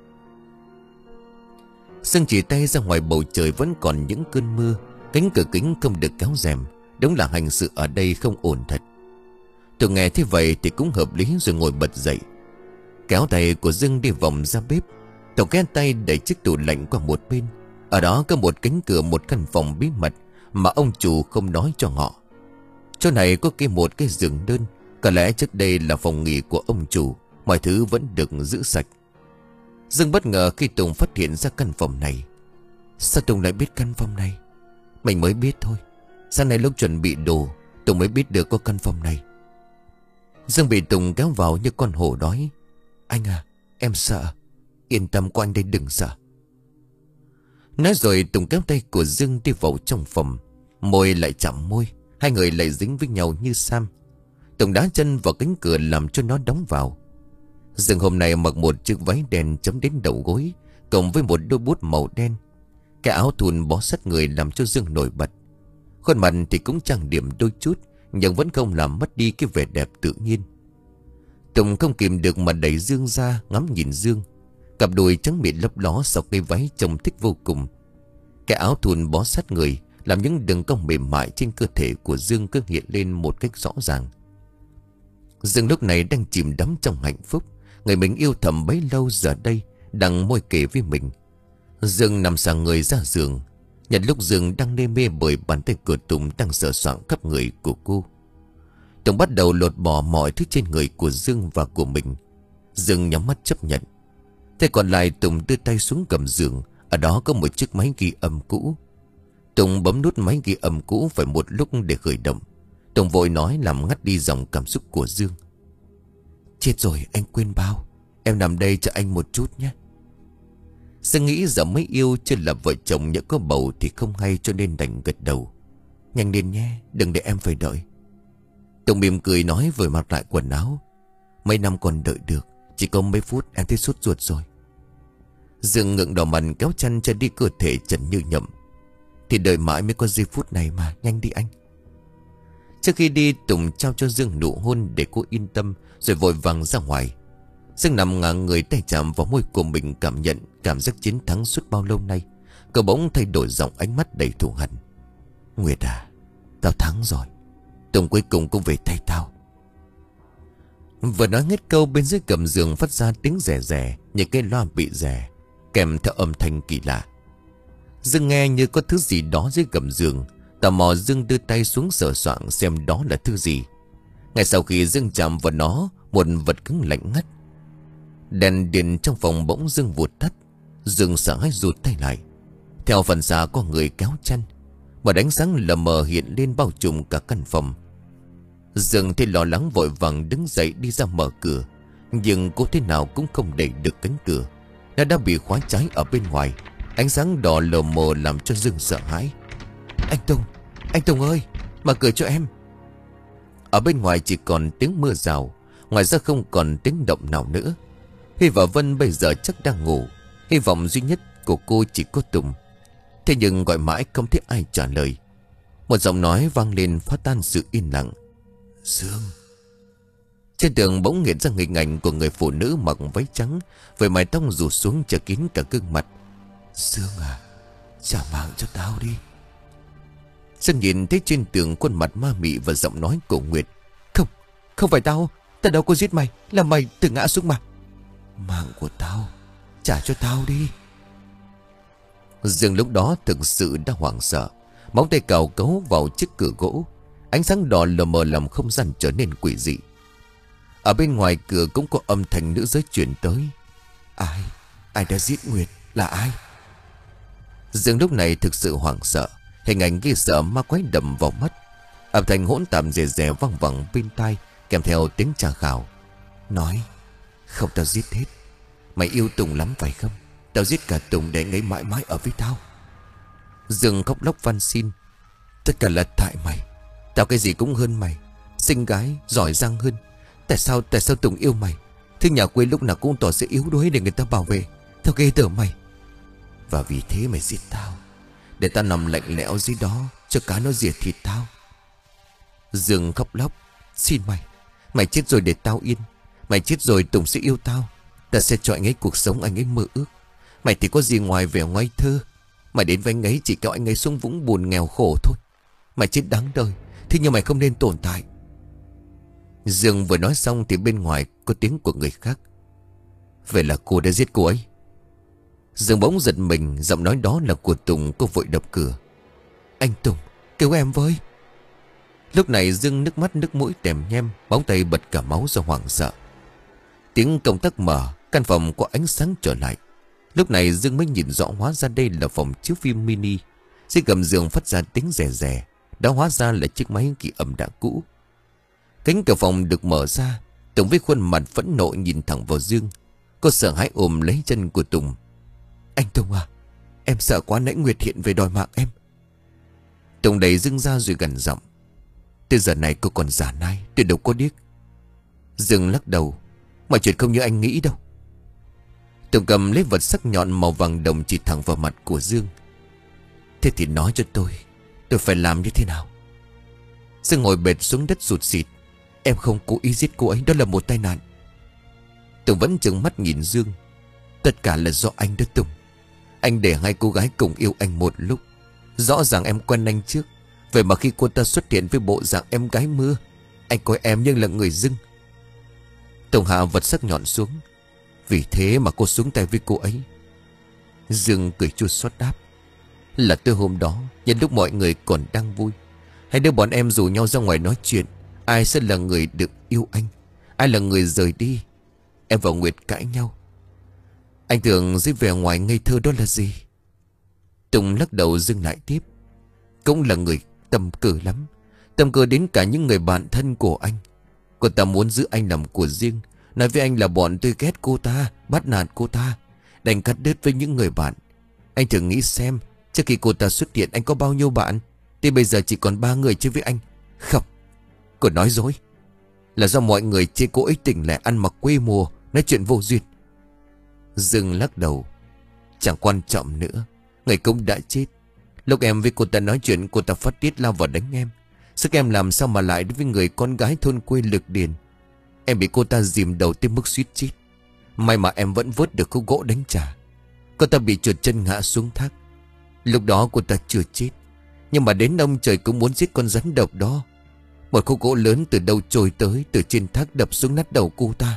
Dương chỉ tay ra ngoài bầu trời vẫn còn những cơn mưa. Cánh cửa kính không được kéo rèm. Đúng là hành sự ở đây không ổn thật. Tùng nghe thế vậy thì cũng hợp lý rồi ngồi bật dậy, kéo tay của Dương đi vòng ra bếp. Tùng kéo tay đẩy chiếc tủ lạnh qua một bên. Ở đó có một cánh cửa, một căn phòng bí mật mà ông chủ không nói cho họ. Chỗ này có cái một cái giường đơn. Có lẽ trước đây là phòng nghỉ của ông chủ. Mọi thứ vẫn được giữ sạch. Dương bất ngờ khi Tùng phát hiện ra căn phòng này. Sao Tùng lại biết căn phòng này? Mình mới biết thôi. Sáng nay lúc chuẩn bị đồ, Tùng mới biết được có căn phòng này. Dương bị Tùng kéo vào như con hổ đói. Anh à, em sợ. Yên tâm, qua anh đây đừng sợ. Nói rồi Tùng kéo tay của Dương đi vào trong phòng. Môi lại chạm môi, hai người lại dính với nhau như Sam. Tùng đá chân vào cánh cửa làm cho nó đóng vào. Dương hôm nay mặc một chiếc váy đen chấm đến đầu gối, cộng với một đôi bút màu đen. Cái áo thun bó sát người làm cho Dương nổi bật. Khuôn mặt thì cũng trang điểm đôi chút, nhưng vẫn không làm mất đi cái vẻ đẹp tự nhiên. Tùng không kìm được mà đẩy Dương ra ngắm nhìn Dương. Cặp đùi trắng mịn lấp ló sau cái váy trông thích vô cùng. Cái áo thun bó sát người làm những đường cong mềm mại trên cơ thể của Dương cứ hiện lên một cách rõ ràng. Dương lúc này đang chìm đắm trong hạnh phúc. Người mình yêu thầm bấy lâu giờ đây đang môi kể với mình. Dương nằm sang người ra giường. Nhận lúc Dương đang đê mê bởi bàn tay của Tùng đang sờ soạng khắp người của cô. Tùng bắt đầu lột bỏ mọi thứ trên người của Dương và của mình. Dương nhắm mắt chấp nhận. Thế còn lại Tùng đưa tay xuống cầm giường. Ở đó có một chiếc máy ghi âm cũ. Tùng bấm nút máy ghi âm cũ phải một lúc để khởi động. Tùng vội nói làm ngắt đi dòng cảm xúc của Dương. Chết rồi, anh quên bao. Em nằm đây cho anh một chút nhé. Dương nghĩ giờ mới yêu chưa là vợ chồng, nhỡ có bầu thì không hay, cho nên đành gật đầu. Nhanh lên nhé, đừng để em phải đợi. Tùng mỉm cười nói vừa mặc lại quần áo. Mấy năm còn đợi được, chỉ có mấy phút em thấy sốt ruột rồi. Dương ngượng đỏ mặt kéo chăn cho đi cơ thể trần như nhậm. Thì đợi mãi mới có giây phút này mà, nhanh đi anh. Trước khi đi Tùng trao cho Dương nụ hôn để cô yên tâm, rồi vội vàng ra ngoài. Dương nằm ngả người, tay chạm vào môi của mình, cảm nhận cảm giác chiến thắng suốt bao lâu nay. Cậu bỗng thay đổi giọng, ánh mắt đầy thù hằn. Nguyệt à, tao thắng rồi. Tùng cuối cùng cũng về tay tao. Vừa nói hết câu, bên dưới gầm giường phát ra tiếng rè rè, những cái loa bị rè, kèm theo âm thanh kỳ lạ. Dương nghe như có thứ gì đó dưới gầm giường. Tò mò Dương đưa tay xuống sờ soạng xem đó là thứ gì. Ngay sau khi Dương chạm vào nó, một vật cứng lạnh ngắt. Đèn điện trong phòng bỗng dưng vụt tắt. Dương sợ hãi rụt tay lại. Theo phần xa có người kéo chăn. Một ánh sáng lờ mờ hiện lên bao trùm cả căn phòng. Dương thì lo lắng vội vàng đứng dậy đi ra mở cửa. Nhưng cố thế nào cũng không đẩy được cánh cửa. Nó đã bị khóa trái ở bên ngoài. Ánh sáng đỏ lờ mờ làm cho Dương sợ hãi. Anh Tùng, anh Tùng ơi, mở cửa cho em. Ở bên ngoài chỉ còn tiếng mưa rào, ngoài ra không còn tiếng động nào nữa. Huy và Vân bây giờ chắc đang ngủ. Hy vọng duy nhất của cô chỉ có Tùng. Thế nhưng gọi mãi không thấy ai trả lời. Một giọng nói vang lên phá tan sự yên lặng. Dương. Trên tường bỗng hiện ra hình ảnh của người phụ nữ mặc váy trắng, với mái tóc rủ xuống che kín cả gương mặt. Dương à, trả mạng cho tao đi. Dương nhìn thấy trên tường khuôn mặt ma mị và giọng nói của Nguyệt. Không, không phải tao, tao đâu có giết mày, là mày tự ngã xuống mà. Mạng của tao, trả cho tao đi. Dương lúc đó thực sự đã hoảng sợ. Móng tay cào cấu vào chiếc cửa gỗ. Ánh sáng đỏ lờ mờ làm không gian trở nên quỷ dị. Ở bên ngoài cửa cũng có âm thanh nữ giới truyền tới. Ai, ai đã giết Nguyệt, là ai? Dương lúc này thực sự hoảng sợ. Hình ảnh ghê sợ ma quái đầm vào mắt. Âm thanh hỗn tạp rè rè văng vẳng bên tai, kèm theo tiếng tra khảo. Nói, không, tao giết hết. Mày yêu Tùng lắm phải không? Tao giết cả Tùng để anh ấy mãi mãi ở với tao. Dương khóc lóc van xin. Tất cả là tại mày. Tao cái gì cũng hơn mày, xinh gái, giỏi giang hơn. Tại sao, tại sao Tùng yêu mày? Thế nhà quê lúc nào cũng tỏ sự yếu đuối để người ta bảo vệ. Tao ghê tởm mày. Và vì thế mày giết tao, để tao nằm lạnh lẽo dưới đó, cho cá nó rỉa thịt tao. Dương khóc lóc. Xin mày, mày chết rồi để tao yên. Mày chết rồi Tùng sẽ yêu tao. Ta sẽ cho anh ấy cuộc sống anh ấy mơ ước. Mày thì có gì ngoài vẻ ngây thơ. Mày đến với anh ấy chỉ kéo anh ấy xuống vũng buồn nghèo khổ thôi. Mày chết đáng đời, thế nhưng mày không nên tồn tại. Dương vừa nói xong thì bên ngoài có tiếng của người khác. Vậy là cô đã giết cô ấy? Dương bỗng giật mình, giọng nói đó là của Tùng. Cô vội đập cửa. Anh Tùng, cứu em với. Lúc này Dương nước mắt nước mũi tèm nhem, bóng tay bật cả máu do hoảng sợ. Tiếng công tắc mở, căn phòng có ánh sáng trở lại. Lúc này Dương mới nhìn rõ hóa ra đây là phòng chiếu phim mini. Dưới gầm giường phát ra tiếng rè rè. Đó hóa ra là chiếc máy ghi âm đã cũ. Cánh cửa phòng được mở ra. Tùng với khuôn mặt phẫn nộ nhìn thẳng vào Dương. Cô sợ hãi ôm lấy chân của Tùng. Anh Tùng à, Em sợ quá nãy Nguyệt hiện về đòi mạng em. Tùng đẩy Dương ra rồi gằn giọng. Từ giờ này cô còn giả nai, tôi đâu có điếc. Dương lắc đầu. Mọi chuyện không như anh nghĩ đâu. Tùng cầm lấy vật sắc nhọn màu vàng đồng chỉ thẳng vào mặt của Dương. Thế thì nói cho tôi, tôi phải làm như thế nào? Dương ngồi bệt xuống đất sụt sịt. Em không cố ý giết cô ấy, đó là một tai nạn. Tùng vẫn trừng mắt nhìn Dương. Tất cả là do anh đó Tùng. Anh để hai cô gái cùng yêu anh một lúc. Rõ ràng em quen anh trước. Vậy mà khi cô ta xuất hiện với bộ dạng em gái mưa, anh coi em như là người dưng. Tùng hạ vật sắc nhọn xuống. Vì thế mà cô xuống tay với cô ấy. Dương cười chua xót đáp. Là từ hôm đó, nhân lúc mọi người còn đang vui, hai đứa bọn em rủ nhau ra ngoài nói chuyện. Ai sẽ là người được yêu anh, ai là người rời đi. Em và Nguyệt cãi nhau. Anh tưởng dưới vẻ ngoài ngây thơ đó là gì? Tùng lắc đầu dừng lại tiếp. Cũng là người tâm cơ lắm. Tâm cơ đến cả những người bạn thân của anh. Cô ta muốn giữ anh làm của riêng. Nói với anh là bọn tôi ghét cô ta, bắt nạt cô ta, đành cắt đứt với những người bạn. Anh thử nghĩ xem, trước khi cô ta xuất hiện anh có bao nhiêu bạn? Thì bây giờ chỉ còn ba người chơi với anh. Không, cô nói dối. Là do mọi người chê cô ấy tỉnh lẻ, ăn mặc quê mùa, nói chuyện vô duyên. Dương lắc đầu. Chẳng quan trọng nữa, người cũng đã chết. Lúc em với cô ta nói chuyện, cô ta phát tiết lao vào đánh em. Sức em làm sao mà lại với người con gái thôn quê Lực Điền. Em bị cô ta dìm đầu tới mức suýt chết. May mà em vẫn vớt được khúc gỗ đánh trả. Cô ta bị trượt chân ngã xuống thác. Lúc đó cô ta chưa chết, nhưng mà đến ông trời cũng muốn giết con rắn độc đó. Một khúc gỗ lớn từ đâu trôi tới, từ trên thác đập xuống nát đầu cô ta.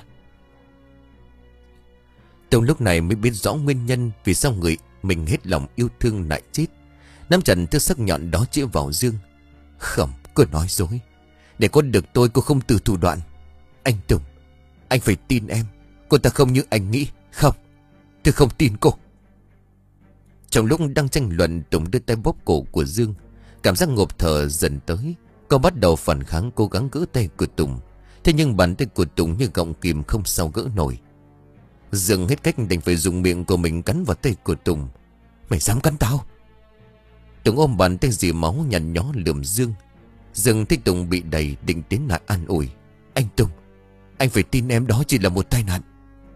Tùng lúc này mới biết rõ nguyên nhân vì sao người mình hết lòng yêu thương lại chết. Nắm chặt thứ sắc nhọn đó chĩa vào Dương. Không, cô nói dối. Để có được tôi, cô không từ thủ đoạn. Anh Tùng, anh phải tin em. Cô ta không như anh nghĩ. Không, tôi không tin cô. Trong lúc đang tranh luận, Tùng đưa tay bóp cổ của Dương. Cảm giác ngộp thở dần tới. Cô bắt đầu phản kháng, cố gắng gỡ tay của Tùng. Thế nhưng bàn tay của Tùng như gọng kìm, không sao gỡ nổi. Dương hết cách đành phải dùng miệng của mình cắn vào tay của Tùng. Mày dám cắn tao? Tùng ôm bàn tay dì máu nhăn nhó lườm Dương. Dương thấy Tùng bị đẩy, định tiến lại an ủi. Anh Tùng, anh phải tin em, đó chỉ là một tai nạn.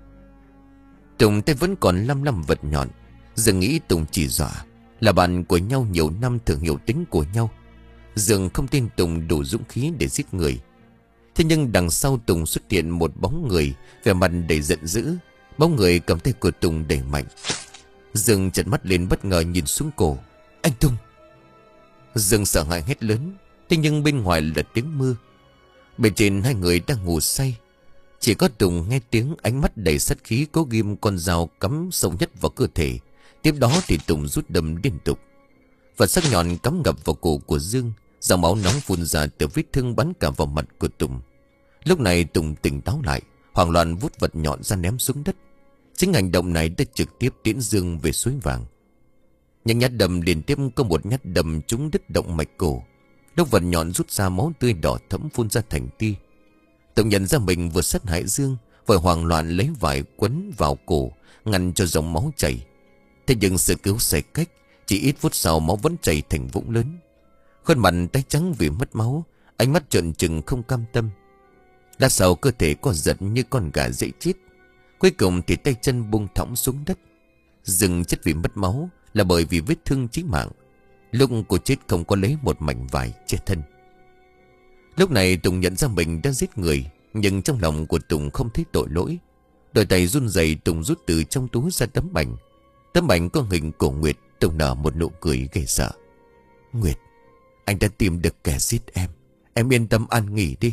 Tùng tay vẫn còn lăm lăm vật nhọn. Dương nghĩ Tùng chỉ dọa. Là bạn của nhau nhiều năm, thường hiểu tính của nhau. Dương không tin Tùng đủ dũng khí để giết người. Thế nhưng đằng sau Tùng xuất hiện một bóng người, vẻ mặt đầy giận dữ. Bóng người cầm tay của Tùng đẩy mạnh. Dương trợn mắt lên bất ngờ nhìn xuống cổ. Anh Tùng! Dương sợ hãi hét lớn. Thế nhưng bên ngoài là tiếng mưa. Bên trên hai người đang ngủ say. Chỉ có Tùng nghe tiếng, ánh mắt đầy sát khí, cố ghim con dao cắm sâu nhất vào cơ thể. Tiếp đó thì Tùng rút đâm liên tục. Vật sắc nhọn cắm ngập vào cổ của Dương. Dòng máu nóng phun ra từ vết thương bắn cả vào mặt của Tùng. Lúc này Tùng tỉnh táo lại, hoảng loạn vút vật nhọn ra ném xuống đất. Chính hành động này đã trực tiếp tiễn Dương về suối vàng. Những nhát đâm liên tiếp có một nhát đâm trúng đứt động mạch cổ. Lúc vật nhọn rút ra, máu tươi đỏ thẫm phun ra thành tia. Tùng nhận ra mình vừa sát hại Dương, vội hoảng loạn lấy vải quấn vào cổ, ngăn cho dòng máu chảy. Thế nhưng sự cứu sai cách, chỉ ít phút sau máu vẫn chảy thành vũng lớn. Khuôn mặt tái trắng vì mất máu, ánh mắt trợn trừng không cam tâm. Lát sau cơ thể co giật như con gà dễ chết. Cuối cùng thì tay chân buông thõng xuống đất. Dương chết vì mất máu là bởi vì vết thương chí mạng. Lúc cô chết không có lấy một mảnh vải che thân. Lúc này Tùng nhận ra mình đã giết người, nhưng trong lòng của Tùng không thấy tội lỗi. Đôi tay run rẩy, Tùng rút từ trong túi ra tấm ảnh. Tấm ảnh có hình của Nguyệt. Tùng nở một nụ cười ghê sợ. Nguyệt, anh đã tìm được kẻ giết em. Em yên tâm an nghỉ đi.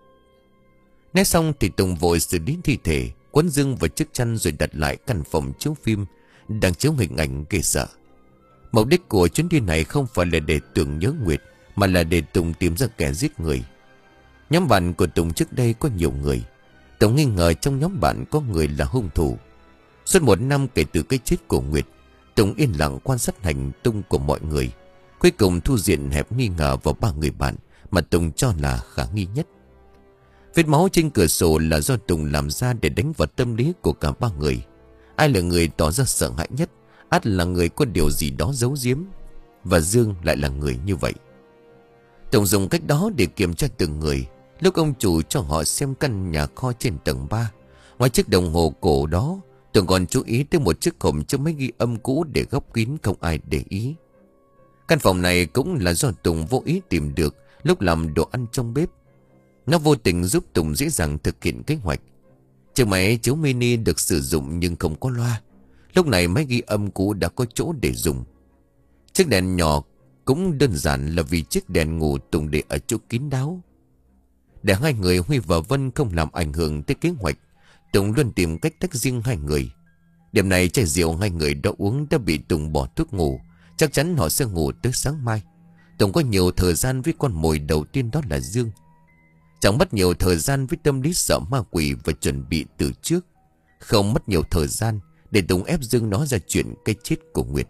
Nói xong thì Tùng vội xử lý thi thể, quấn Dương vào chiếc chăn rồi đặt lại căn phòng chiếu phim đang chiếu hình ảnh ghê sợ. Mục đích của chuyến đi này không phải là để tưởng nhớ Nguyệt, mà là để Tùng tìm ra kẻ giết người. Nhóm bạn của Tùng trước đây có nhiều người. Tùng nghi ngờ trong nhóm bạn có người là hung thủ. Suốt một năm kể từ cái chết của Nguyệt, Tùng yên lặng quan sát hành tung của mọi người. Cuối cùng thu diện hẹp nghi ngờ vào ba người bạn mà Tùng cho là khả nghi nhất. Vết máu trên cửa sổ là do Tùng làm ra để đánh vào tâm lý của cả ba người. Ai là người tỏ ra sợ hãi nhất, ắt là người có điều gì đó giấu giếm. Và Dương lại là người như vậy. Tùng dùng cách đó để kiểm tra từng người. Lúc ông chủ cho họ xem căn nhà kho trên tầng ba, ngoài chiếc đồng hồ cổ đó, Tùng còn chú ý tới một chiếc hộp chứa máy ghi âm cũ để góc kín không ai để ý. Căn phòng này cũng là do Tùng vô ý tìm được lúc làm đồ ăn trong bếp. Nó vô tình giúp Tùng dễ dàng thực hiện kế hoạch. Chiếc máy chiếu mini được sử dụng nhưng không có loa. Lúc này máy ghi âm cũ đã có chỗ để dùng. Chiếc đèn nhỏ cũng đơn giản là vì chiếc đèn ngủ Tùng để ở chỗ kín đáo. Để hai người Huy và Vân không làm ảnh hưởng tới kế hoạch, Tùng luôn tìm cách tách riêng hai người. Đêm này chai rượu hai người đã uống đã bị Tùng bỏ thuốc ngủ. Chắc chắn họ sẽ ngủ tới sáng mai. Tùng có nhiều thời gian với con mồi đầu tiên, đó là Dương. Chẳng mất nhiều thời gian với tâm lý sợ ma quỷ và chuẩn bị từ trước. Không mất nhiều thời gian để Tùng ép Dương nói ra chuyện cái chết của Nguyệt.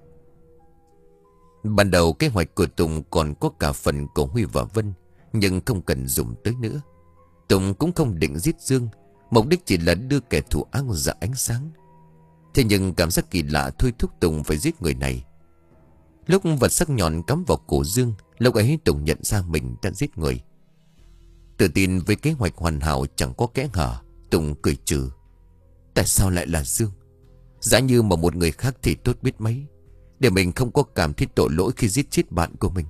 Ban đầu kế hoạch của Tùng còn có cả phần của Huy và Vân, nhưng không cần dùng tới nữa. Tùng cũng không định giết Dương, mục đích chỉ là đưa kẻ thù ác ra ánh sáng. Thế nhưng cảm giác kỳ lạ thôi thúc Tùng phải giết người này. Lúc vật sắc nhọn cắm vào cổ Dương, lúc ấy Tùng nhận ra mình đã giết người. Tự tin với kế hoạch hoàn hảo chẳng có kẽ hở, Tùng cười trừ. Tại sao lại là Dương? Giả như mà một người khác thì tốt biết mấy, để mình không có cảm thấy tội lỗi khi giết chết bạn của mình.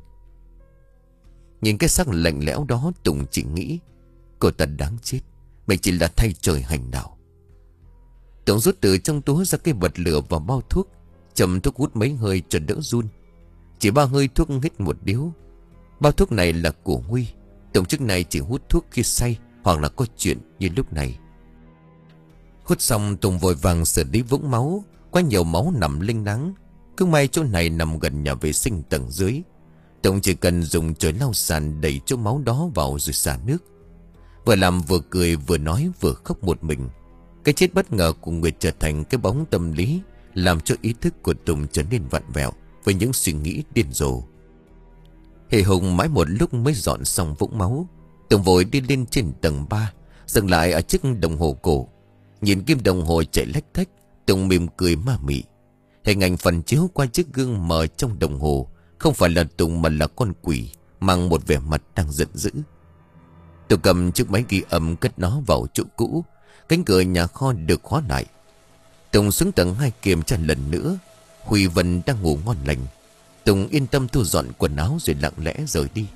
Nhìn cái xác lạnh lẽo đó, Tùng chỉ nghĩ cô ta đáng chết, mình chỉ là thay trời hành đạo. Tùng rút từ trong túi ra cái bật lửa và bao thuốc, châm thuốc hút mấy hơi cho đỡ run. Chỉ ba hơi thuốc hít một điếu. Bao thuốc này là của Huy. Tùng trước này chỉ hút thuốc khi say hoặc là có chuyện như lúc này. Hút xong Tùng vội vàng xử lý vũng máu. Quá nhiều máu nằm linh láng. Cứ may chỗ này nằm gần nhà vệ sinh tầng dưới. Tùng chỉ cần dùng chổi lau sàn đẩy chỗ máu đó vào rồi xả nước. Vừa làm vừa cười, vừa nói vừa khóc một mình. Cái chết bất ngờ của Nguyệt trở thành cái bóng tâm lý, làm cho ý thức của Tùng trở nên vặn vẹo với những suy nghĩ điên rồ. Hề hùng mãi một lúc mới dọn xong vũng máu. Tùng vội đi lên trên tầng ba, dừng lại ở chiếc đồng hồ cổ. Nhìn kim đồng hồ chạy lách thách, Tùng mỉm cười ma mị. Hình ảnh phản chiếu qua chiếc gương mờ trong đồng hồ không phải là Tùng mà là con quỷ mang một vẻ mặt đang giận dữ. Tùng cầm chiếc máy ghi âm cất nó vào chỗ cũ. Cánh cửa nhà kho được khóa lại. Tùng xuống tầng hai kiểm tra lần nữa. Huy Vân đang ngủ ngon lành. Tùng yên tâm thu dọn quần áo rồi lặng lẽ rời đi.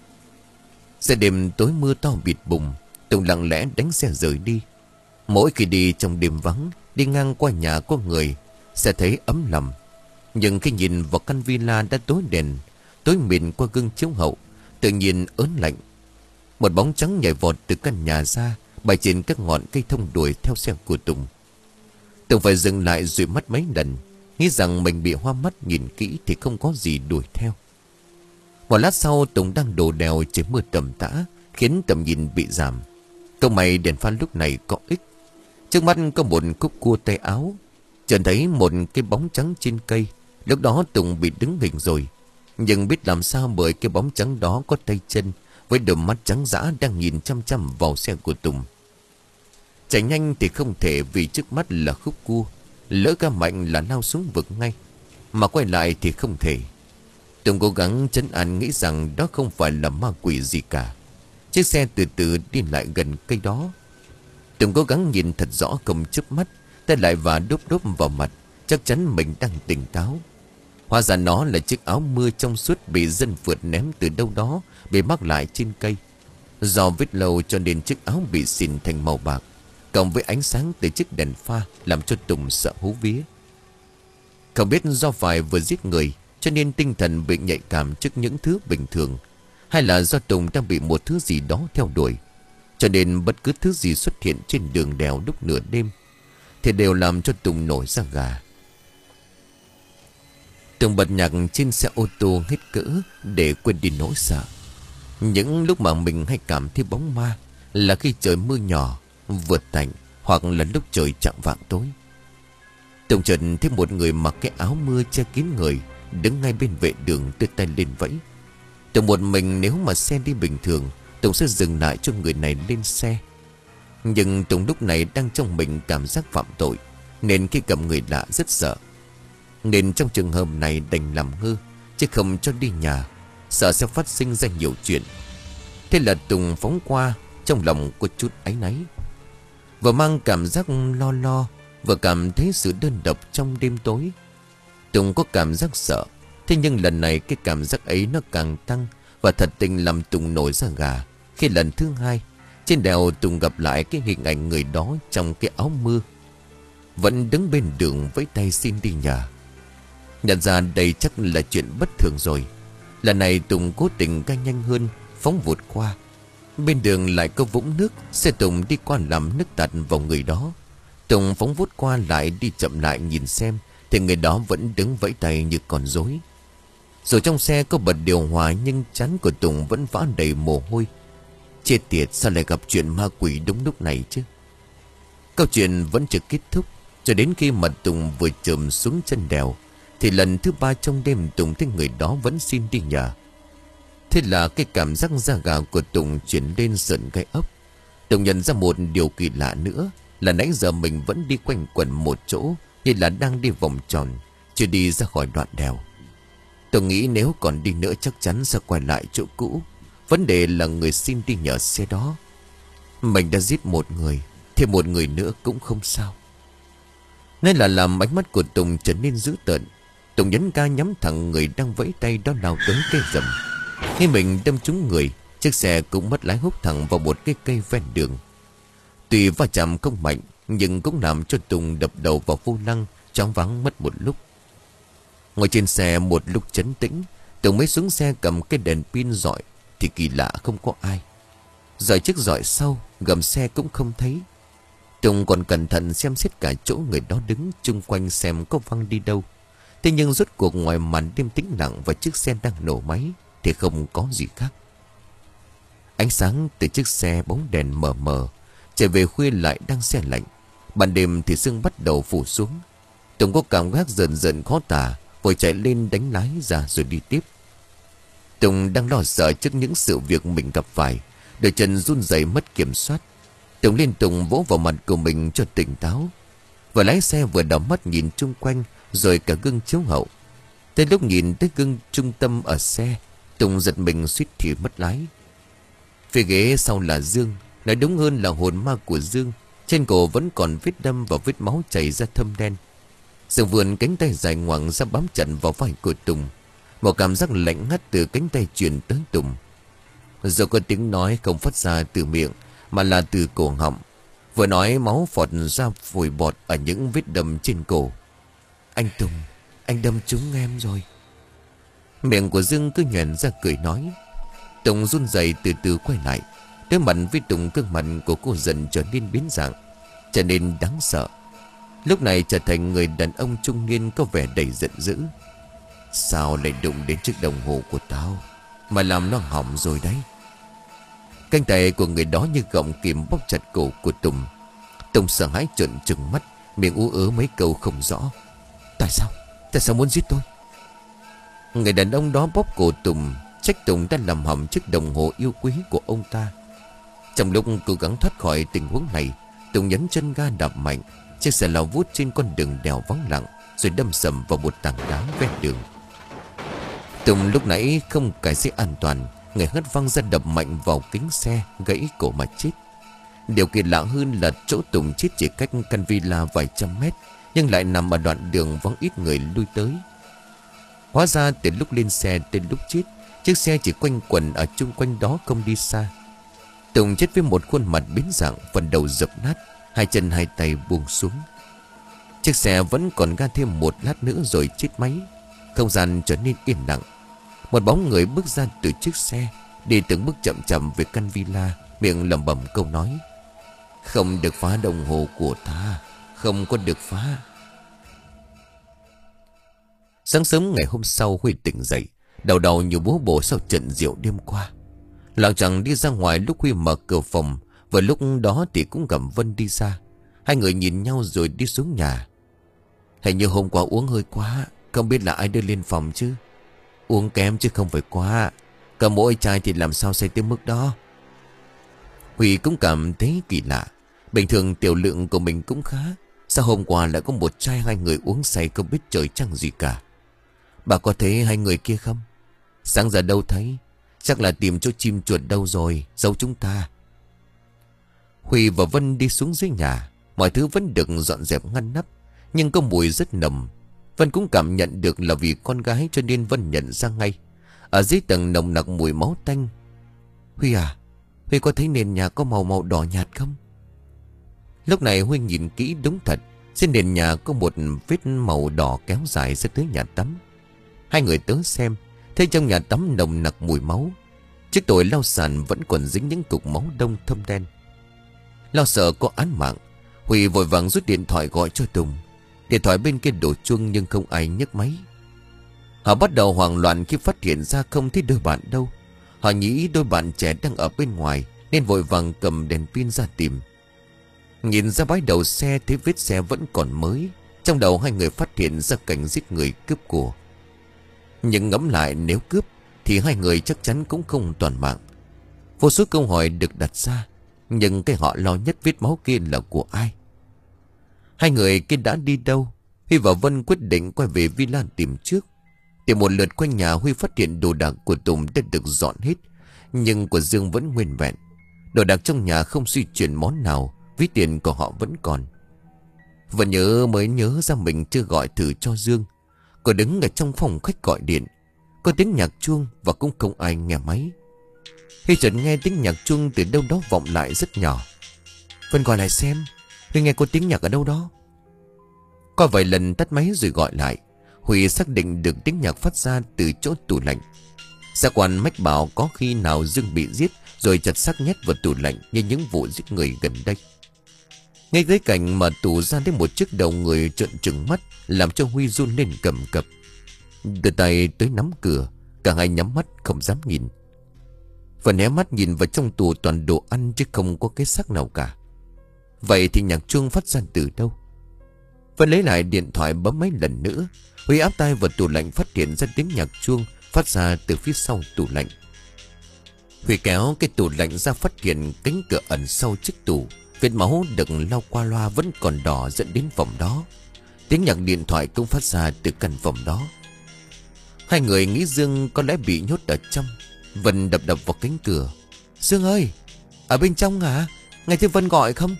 Xe đêm tối mưa to bịt bùng, Tùng lặng lẽ đánh xe rời đi. Mỗi khi đi trong đêm vắng, đi ngang qua nhà có người, sẽ thấy ấm lòng. Nhưng khi nhìn vào căn villa đã tối đèn, tối mịn qua gương chiếu hậu, tự nhiên ớn lạnh. Một bóng trắng nhảy vọt từ căn nhà ra, bay trên các ngọn cây thông đuổi theo xe của Tùng. Tùng phải dừng lại rồi mắt mấy lần, nghĩ rằng mình bị hoa mắt, nhìn kỹ thì không có gì đuổi theo. Một lát sau Tùng đang đổ đèo, trời mưa tầm tã khiến tầm nhìn bị giảm. Câu may đèn pha lúc này có ích. Trước mắt có một khúc cua tay áo, chợt thấy một cái bóng trắng trên cây. Lúc đó Tùng bị đứng hình rồi, nhưng biết làm sao bởi cái bóng trắng đó có tay chân, với đôi mắt trắng dã đang nhìn chăm chăm vào xe của Tùng. Chạy nhanh thì không thể vì trước mắt là khúc cua, lỡ ca mạnh là lao xuống vực ngay. Mà quay lại thì không thể. Tùng cố gắng trấn an nghĩ rằng đó không phải là ma quỷ gì cả. Chiếc xe từ từ đi lại gần cây đó. Tùng cố gắng nhìn thật rõ không chớp mắt, tay lại và đốp đốp vào mặt, chắc chắn mình đang tỉnh táo. Hóa ra nó là chiếc áo mưa trong suốt bị dân phượt ném từ đâu đó, bị mắc lại trên cây. Do vết lâu cho nên chiếc áo bị xìn thành màu bạc, cộng với ánh sáng từ chiếc đèn pha làm cho Tùng sợ hú vía. Không biết do phải vừa giết người cho nên tinh thần bị nhạy cảm trước những thứ bình thường, hay là do Tùng đang bị một thứ gì đó theo đuổi, cho nên bất cứ thứ gì xuất hiện trên đường đèo lúc nửa đêm thì đều làm cho Tùng nổi da gà. Tùng bật nhạc trên xe ô tô hết cỡ để quên đi nỗi sợ. Những lúc mà mình hay cảm thấy bóng ma là khi trời mưa nhỏ, vượt tạnh, hoặc là lúc trời chạng vạng tối. Tùng chợt thấy một người mặc cái áo mưa che kín người, đứng ngay bên vệ đường đưa tay lên vẫy. Tùng một mình, nếu mà xe đi bình thường Tùng sẽ dừng lại cho người này lên xe. Nhưng Tùng lúc này đang trong mình cảm giác phạm tội, nên khi gặp người lạ rất sợ. Nên trong trường hợp này đành làm ngơ, chứ không cho đi nhà, sợ sẽ phát sinh ra nhiều chuyện. Thế là Tùng phóng qua, trong lòng có chút áy náy, vừa mang cảm giác lo lo, vừa cảm thấy sự đơn độc trong đêm tối. Tùng có cảm giác sợ, thế nhưng lần này cái cảm giác ấy nó càng tăng, và thật tình làm Tùng nổi da gà. Khi lần thứ hai trên đèo, Tùng gặp lại cái hình ảnh người đó trong cái áo mưa, vẫn đứng bên đường với tay xin đi nhà. Nhận ra đây chắc là chuyện bất thường rồi. Lần này Tùng cố tình ga nhanh hơn, phóng vụt qua. Bên đường lại có vũng nước, xe Tùng đi qua làm nước tạt vào người đó. Tùng phóng vút qua lại đi chậm lại nhìn xem, thì người đó vẫn đứng vẫy tay như con rối. Rồi trong xe có bật điều hòa, nhưng trán của Tùng vẫn vã đầy mồ hôi. Chết tiệt, sao lại gặp chuyện ma quỷ đúng lúc này chứ? Câu chuyện vẫn chưa kết thúc, cho đến khi mà Tùng vừa chồm xuống chân đèo, thì lần thứ ba trong đêm Tùng thấy người đó vẫn xin đi nhà. Thế là cái cảm giác da gà của Tùng chuyển lên sợn gai ốc. Tùng nhận ra một điều kỳ lạ nữa, là nãy giờ mình vẫn đi quanh quẩn một chỗ, như là đang đi vòng tròn, chưa đi ra khỏi đoạn đèo. Tôi nghĩ nếu còn đi nữa chắc chắn sẽ quay lại chỗ cũ. Vấn đề là người xin đi nhờ xe đó. Mình đã giết một người, thêm một người nữa cũng không sao. Nên là làm ánh mắt của Tùng trở nên dữ tợn. Tùng nhấn ga nhắm thẳng người đang vẫy tay đó lao tới cây rầm. Khi mình đâm trúng người, chiếc xe cũng mất lái húc thẳng vào một cái cây ven đường. Tuy va chạm không mạnh, nhưng cũng làm cho Tùng đập đầu vào vô lăng, choáng váng mất một lúc. Ngồi trên xe một lúc trấn tĩnh, Tùng mới xuống xe cầm cái đèn pin dọi, thì kỳ lạ không có ai. Dọi chiếc dọi sau, gầm xe cũng không thấy. Tùng còn cẩn thận xem xét cả chỗ người đó đứng chung quanh xem có văng đi đâu. Thế nhưng rốt cuộc ngoài màn đêm tĩnh lặng và chiếc xe đang nổ máy thì không có gì khác. Ánh sáng từ chiếc xe bóng đèn mờ mờ. Trở về khuya lại đang se lạnh. Ban đêm thì sương bắt đầu phủ xuống. Tùng có cảm giác dần dần khó tả, vội chạy lên đánh lái ra rồi đi tiếp. Tùng đang lo sợ trước những sự việc mình gặp phải, đôi chân run rẩy mất kiểm soát. Tùng liên tục vỗ vào mặt của mình cho tỉnh táo. Vừa lái xe vừa đảo mắt nhìn chung quanh, rồi cả gương chiếu hậu. Tới lúc nhìn tới gương trung tâm ở xe, Tùng giật mình suýt thì mất lái. Phía ghế sau là Dương, nói đúng hơn là hồn ma của Dương. Trên cổ vẫn còn vết đâm và vết máu chảy ra thâm đen. Dương vươn cánh tay dài ngoằng ra bám chặt vào vai của Tùng. Một cảm giác lạnh ngắt từ cánh tay truyền tới Tùng. Rồi có tiếng nói không phát ra từ miệng, mà là từ cổ họng. Vừa nói máu phọt ra phổi bọt ở những vết đâm trên cổ. Anh Tùng, anh đâm trúng em rồi. Miệng của Dương cứ nhoẻn ra cười nói. Tùng run rẩy từ từ quay lại. Đối mặt với Tùng, gương mặt của cô dần trở nên biến dạng, trở nên đáng sợ. Lúc này trở thành người đàn ông trung niên có vẻ đầy giận dữ. Sao lại đụng đến chiếc đồng hồ của tao, mà làm nó hỏng rồi đấy. Cánh tay của người đó như gọng kìm bóp chặt cổ của Tùng. Tùng sợ hãi trợn trừng mắt, miệng ú ớ mấy câu không rõ. Tại sao? Tại sao muốn giết tôi? Người đàn ông đó bóp cổ Tùng, trách Tùng đã làm hỏng chiếc đồng hồ yêu quý của ông ta. Trong lúc cố gắng thoát khỏi tình huống này, Tùng nhấn chân ga đạp mạnh. Chiếc xe lao vút trên con đường đèo vắng lặng, rồi đâm sầm vào một tảng đá ven đường. Tùng lúc nãy không cài dây an toàn, người hất văng ra đập mạnh vào kính xe, gãy cổ mà chết. Điều kỳ lạ hơn là chỗ Tùng chết chỉ cách căn villa vài trăm mét, nhưng lại nằm ở đoạn đường vắng ít người lui tới. Hóa ra từ lúc lên xe đến lúc chết, chiếc xe chỉ quanh quẩn ở chung quanh đó, không đi xa. Tùng chết với một khuôn mặt biến dạng, phần đầu dập nát, hai chân hai tay buông xuống. Chiếc xe vẫn còn ga thêm một lát nữa rồi chết máy. Không gian trở nên yên lặng. Một bóng người bước ra từ chiếc xe, đi từng bước chậm chậm về căn villa, miệng lẩm bẩm câu nói. Không được phá đồng hồ của ta, không có được phá. Sáng sớm ngày hôm sau, Huy tỉnh dậy, đầu đầu như búa bổ sau trận rượu đêm qua. Làng chẳng đi ra ngoài lúc Huy mở cửa phòng. Vừa lúc đó thì cũng gặp Vân đi ra. Hai người nhìn nhau rồi đi xuống nhà. Hình như hôm qua uống hơi quá, không biết là ai đưa lên phòng chứ. Uống kém chứ không phải quá. Cả mỗi chai thì làm sao say tới mức đó. Huy cũng cảm thấy kỳ lạ. Bình thường tiểu lượng của mình cũng khá, Sao hôm qua lại có một trai hai người uống say không biết trời trăng gì cả? Bà có thấy hai người kia không? Sáng giờ đâu thấy. Chắc là tìm chỗ chim chuột đâu rồi, giấu chúng ta. Huy và Vân đi xuống dưới nhà. Mọi thứ vẫn được dọn dẹp ngăn nắp, nhưng có mùi rất nồng. Vân cũng cảm nhận được là vì con gái cho nên Vân nhận ra ngay. Ở dưới tầng nồng nặc mùi máu tanh. Huy à, Huy có thấy nền nhà có màu màu đỏ nhạt không? Lúc này Huy nhìn kỹ đúng thật. Trên nền nhà có một vết màu đỏ kéo dài ra tới nhà tắm. Hai người tới xem, thấy trong nhà tắm nồng nặc mùi máu. Chiếc tồi lau sàn vẫn còn dính những cục máu đông thâm đen. Lo sợ có án mạng, Huy vội vàng rút điện thoại gọi cho Tùng. Điện thoại bên kia đổ chuông nhưng không ai nhấc máy. Họ bắt đầu hoảng loạn khi phát hiện ra không thấy đôi bạn đâu. Họ nghĩ đôi bạn trẻ đang ở bên ngoài nên vội vàng cầm đèn pin ra tìm. Nhìn ra bãi đầu xe thấy vết xe vẫn còn mới. Trong đầu hai người phát hiện ra cảnh giết người cướp của. Nhưng ngẫm lại, nếu cướp thì hai người chắc chắn cũng không toàn mạng. Vô số câu hỏi được đặt ra, nhưng cái họ lo nhất vết máu kia là của ai? Hai người kia đã đi đâu? Huy và Vân quyết định quay về villa tìm trước. Tìm một lượt quanh nhà, Huy phát hiện đồ đạc của Tùng đã được dọn hết, nhưng của Dương vẫn nguyên vẹn. Đồ đạc trong nhà không suy chuyển món nào, ví tiền của họ vẫn còn. Vân nhớ mới nhớ ra mình chưa gọi thử cho Dương. Cô đứng ở trong phòng khách gọi điện. Có tiếng nhạc chuông và cũng không ai nghe máy. Huy chợt nghe tiếng nhạc chuông từ đâu đó vọng lại rất nhỏ. Vân gọi lại xem, Huy nghe có tiếng nhạc ở đâu đó. Qua vài lần tắt máy rồi gọi lại, Huy xác định được tiếng nhạc phát ra từ chỗ tủ lạnh. Giác quan mách bảo có khi nào Dương bị giết rồi chặt xác nhét vào tủ lạnh như những vụ giết người gần đây. Ngay tới cảnh mà tủ ra đến một chiếc đầu người trợn trừng mắt, làm cho Huy run lên cầm cập. Đưa tay tới nắm cửa, cả hai nhắm mắt không dám nhìn. Và né mắt nhìn vào trong tủ toàn đồ ăn chứ không có cái xác nào cả. Vậy thì nhạc chuông phát ra từ đâu? Vân lấy lại điện thoại bấm mấy lần nữa. Huy áp tay vào tủ lạnh phát hiện ra tiếng nhạc chuông phát ra từ phía sau tủ lạnh. Huy kéo cái tủ lạnh ra phát hiện cánh cửa ẩn sau chiếc tủ. Vết máu được lau qua loa vẫn còn đỏ dẫn đến phòng đó. Tiếng nhạc điện thoại cũng phát ra từ căn phòng đó. Hai người nghĩ Dương có lẽ bị nhốt ở trong. Vân đập đập vào cánh cửa. Dương ơi, ở bên trong hả? Nghe thấy Vân gọi không?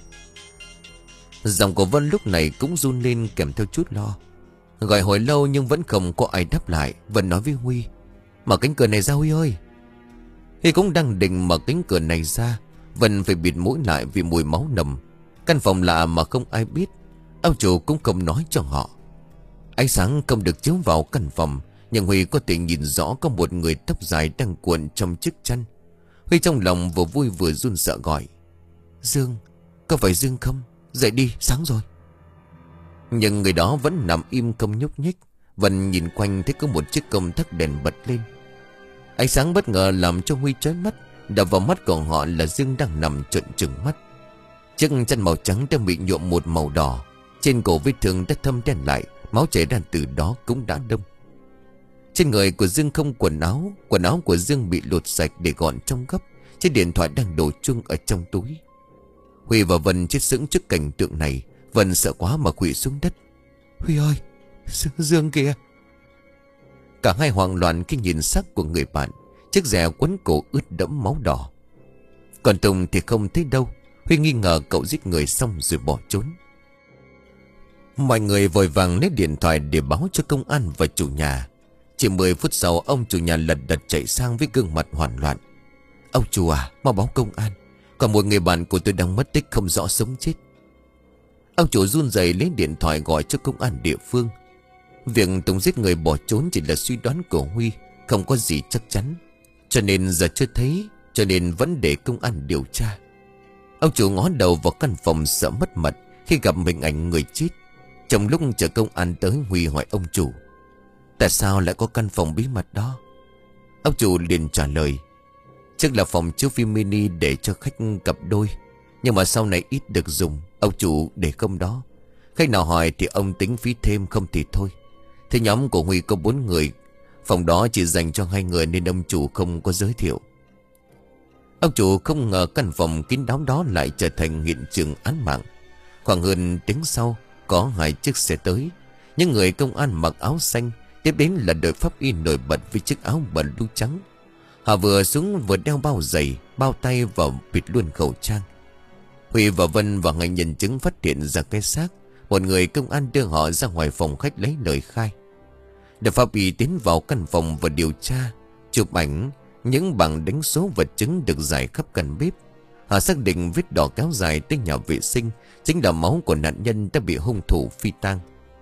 Giọng của Vân lúc này cũng run lên kèm theo chút lo. Gọi hồi lâu nhưng vẫn không có ai đáp lại. Vân nói với Huy, mở cánh cửa này ra Huy ơi. Huy cũng đang định mở cánh cửa này ra. Vân phải bịt mũi lại vì mùi máu nồng. Căn phòng lạ mà không ai biết. Ông chủ cũng không nói cho họ. Ánh sáng không được chiếu vào căn phòng, nhưng Huy có thể nhìn rõ có một người tóc dài đang cuộn trong chiếc chăn. Huy trong lòng vừa vui vừa run sợ gọi, Dương, có phải Dương không? Dậy đi, sáng rồi. Nhưng người đó vẫn nằm im không nhúc nhích. Vân nhìn quanh thấy có một chiếc công tắc đèn bật lên. Ánh sáng bất ngờ làm cho Huy chói mắt. Đập vào mắt của họ là Dương đang nằm trợn trừng mắt. Chiếc chăn màu trắng đang bị nhuộm một màu đỏ. Trên cổ vết thương đã thâm đen lại. Máu chảy ra từ đó cũng đã đông. Trên người của Dương không quần áo. Quần áo của Dương bị lột sạch để gọn trong gấp. Chiếc điện thoại đang đổ chuông ở trong túi. Huy và Vân chết sững trước cảnh tượng này. Vân sợ quá mà quỵ xuống đất. Huy ơi, Dương kìa. Cả hai hoảng loạn khi nhìn xác của người bạn. Chiếc rẻ quấn cổ ướt đẫm máu đỏ. Còn Tùng thì không thấy đâu. Huy nghi ngờ cậu giết người xong rồi bỏ trốn. Mọi người vội vàng lấy điện thoại để báo cho công an và chủ nhà. Chỉ mười phút sau, ông chủ nhà lật đật chạy sang với gương mặt hoảng loạn. Ông chủ à, mau báo công an. Còn một người bạn của tôi đang mất tích không rõ sống chết. Ông chủ run rẩy lấy điện thoại gọi cho công an địa phương. Việc Tùng giết người bỏ trốn chỉ là suy đoán của Huy, không có gì chắc chắn. Cho nên giờ chưa thấy, cho nên vẫn để công an điều tra. Ông chủ ngó đầu vào căn phòng sợ mất mật khi gặp hình ảnh người chết. Trong lúc chờ công an tới, Huy hỏi ông chủ, tại sao lại có căn phòng bí mật đó? Ông chủ liền trả lời, chắc là phòng chiếu phim mini để cho khách cặp đôi, nhưng mà sau này ít được dùng. Ông chủ để không đó. Khách nào hỏi thì ông tính phí thêm, không thì thôi. Thế nhóm của Huy có bốn người. Phòng đó chỉ dành cho hai người nên ông chủ không có giới thiệu. Ông chủ không ngờ căn phòng kín đáo đó lại trở thành hiện trường án mạng. Khoảng hơn tiếng sau, có hai chiếc xe tới. Những người công an mặc áo xanh, tiếp đến là đội pháp y nổi bật với chiếc áo blue trắng. Họ vừa xuống vừa đeo bao giày, bao tay và bịt luôn khẩu trang. Huy và Vân và ngành nhân chứng phát hiện ra cái xác. Một người công an đưa họ ra ngoài phòng khách lấy lời khai. Đội pháp y tiến vào căn phòng và điều tra, chụp ảnh. Những bảng đánh số vật chứng được rải khắp căn bếp. Họ xác định vết đỏ kéo dài tới nhà vệ sinh chính là máu của nạn nhân đã bị hung thủ phi tang.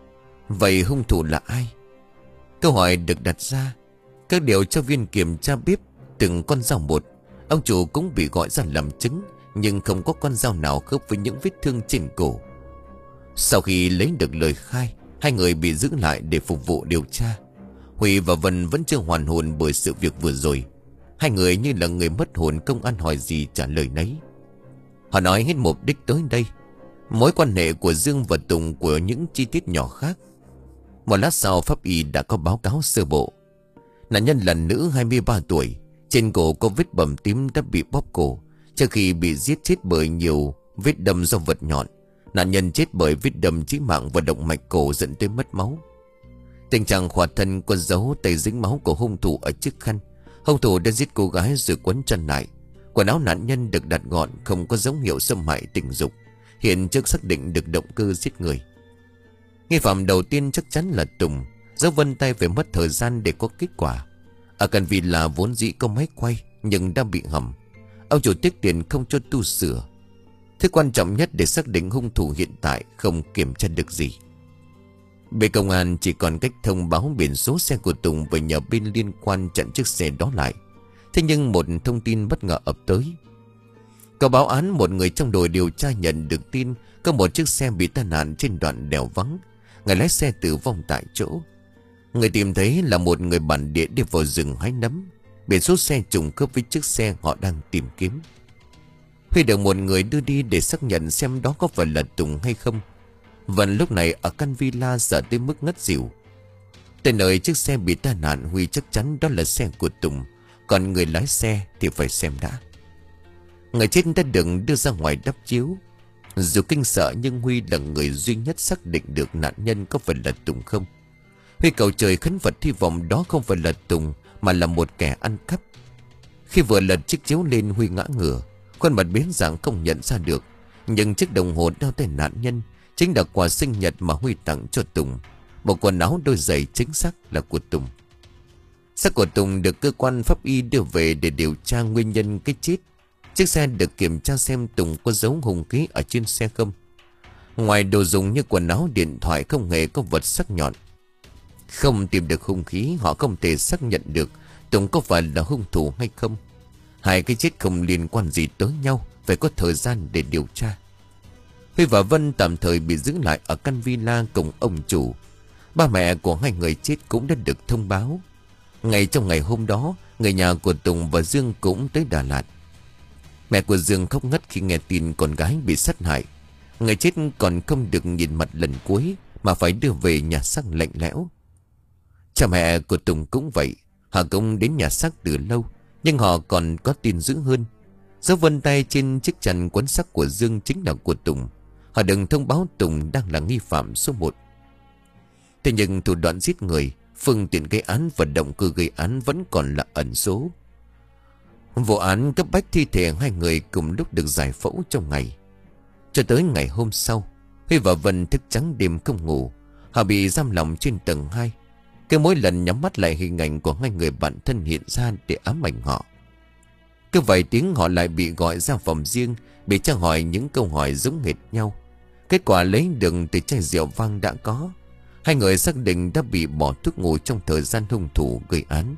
Vậy hung thủ là ai? Câu hỏi được đặt ra. Các điều tra viên kiểm tra bếp từng con dao một. Ông chủ cũng bị gọi ra làm chứng, nhưng không có con dao nào khớp với những vết thương trên cổ. Sau khi lấy được lời khai, hai người bị giữ lại để phục vụ điều tra. Huy và Vân vẫn chưa hoàn hồn bởi sự việc vừa rồi. Hai người như là người mất hồn, công an hỏi gì trả lời nấy. Họ nói hết mục đích tới đây, mối quan hệ của Dương và Tùng, của những chi tiết nhỏ khác. Một lát sau pháp y đã có báo cáo sơ bộ. Nạn nhân là nữ hai mươi ba tuổi. Trên cổ có vết bầm tím đã bị bóp cổ. Trước khi bị giết chết bởi nhiều vết đâm do vật nhọn. Nạn nhân chết bởi vết đâm chí mạng và động mạch cổ dẫn tới mất máu. Tình trạng khỏa thân có dấu tay dính máu của hung thủ ở chiếc khăn. Hung thủ đã giết cô gái rồi quấn chân lại. Quần áo nạn nhân được đặt gọn, không có dấu hiệu xâm hại tình dục. Hiện chưa xác định được động cơ giết người. Nghi phạm đầu tiên chắc chắn là Tùng. Dấu vân tay phải mất thời gian để có kết quả. Ở căn villa vốn dĩ có máy quay nhưng đã bị hỏng. Ông chủ tiếc tiền không cho tu sửa. Thứ quan trọng nhất để xác định hung thủ hiện tại không kiểm tra được gì. Bên công an chỉ còn cách thông báo biển số xe của Tùng và nhờ bên liên quan chặn chiếc xe đó lại. Thế nhưng một thông tin bất ngờ ập tới. Có báo án một người trong đội điều tra nhận được tin có một chiếc xe bị tai nạn trên đoạn đèo vắng. Người lái xe tử vong tại chỗ. Người tìm thấy là một người bản địa đi vào rừng hái nấm. Biển số xe trùng khớp với chiếc xe họ đang tìm kiếm. Huy được một người đưa đi để xác nhận xem đó có phải là Tùng hay không. Vân lúc này ở căn villa sợ tới mức ngất xỉu. Tới nơi chiếc xe bị tai nạn, Huy chắc chắn đó là xe của Tùng. Còn người lái xe thì phải xem đã. Người chết đã được đưa ra ngoài đắp chiếu. Dù kinh sợ nhưng Huy là người duy nhất xác định được nạn nhân có phải là Tùng không. Huy cầu trời khấn Phật hy vọng đó không phải là Tùng mà là một kẻ ăn cắp. Khi vừa lật chiếc chiếu lên, Huy ngã ngửa, khuôn mặt biến dạng không nhận ra được. Nhưng chiếc đồng hồ đeo tay nạn nhân chính là quà sinh nhật mà Huy tặng cho Tùng. Bộ quần áo đôi giày chính xác là của Tùng. Xác của Tùng được cơ quan pháp y đưa về để điều tra nguyên nhân cái chết. Chiếc xe được kiểm tra xem Tùng có dấu hung khí ở trên xe không. Ngoài đồ dùng như quần áo, điện thoại không hề có vật sắc nhọn. Không tìm được hung khí, họ không thể xác nhận được Tùng có phải là hung thủ hay không. Hai cái chết không liên quan gì tới nhau, phải có thời gian để điều tra. Huy và Vân tạm thời bị giữ lại ở căn villa cùng ông chủ. Ba mẹ của hai người chết cũng đã được thông báo. Ngay trong ngày hôm đó, người nhà của Tùng và Dương cũng tới Đà Lạt. Mẹ của Dương khóc ngất khi nghe tin con gái bị sát hại. Người chết còn không được nhìn mặt lần cuối mà phải đưa về nhà xác lạnh lẽo. Cha mẹ của Tùng cũng vậy. Họ cũng đến nhà xác từ lâu, nhưng họ còn có tin dữ hơn. Dấu vân tay trên chiếc chăn quấn xác của Dương chính là của Tùng. Họ đừng thông báo Tùng đang là nghi phạm số một. Thế nhưng thủ đoạn giết người, phương tiện gây án và động cơ gây án vẫn còn là ẩn số. Vụ án cấp bách thi thể hai người cùng lúc được giải phẫu trong ngày. Cho tới ngày hôm sau, Huy và Vân thức trắng đêm không ngủ. Họ bị giam lỏng trên tầng hai. Cứ mỗi lần nhắm mắt lại hình ảnh của hai người bạn thân hiện ra để ám ảnh họ. Cứ vài tiếng họ lại bị gọi ra phòng riêng, bị tra hỏi những câu hỏi giống hệt nhau. Kết quả lấy được từ chai rượu vang đã có. Hai người xác định đã bị bỏ thuốc ngủ trong thời gian hung thủ gây án.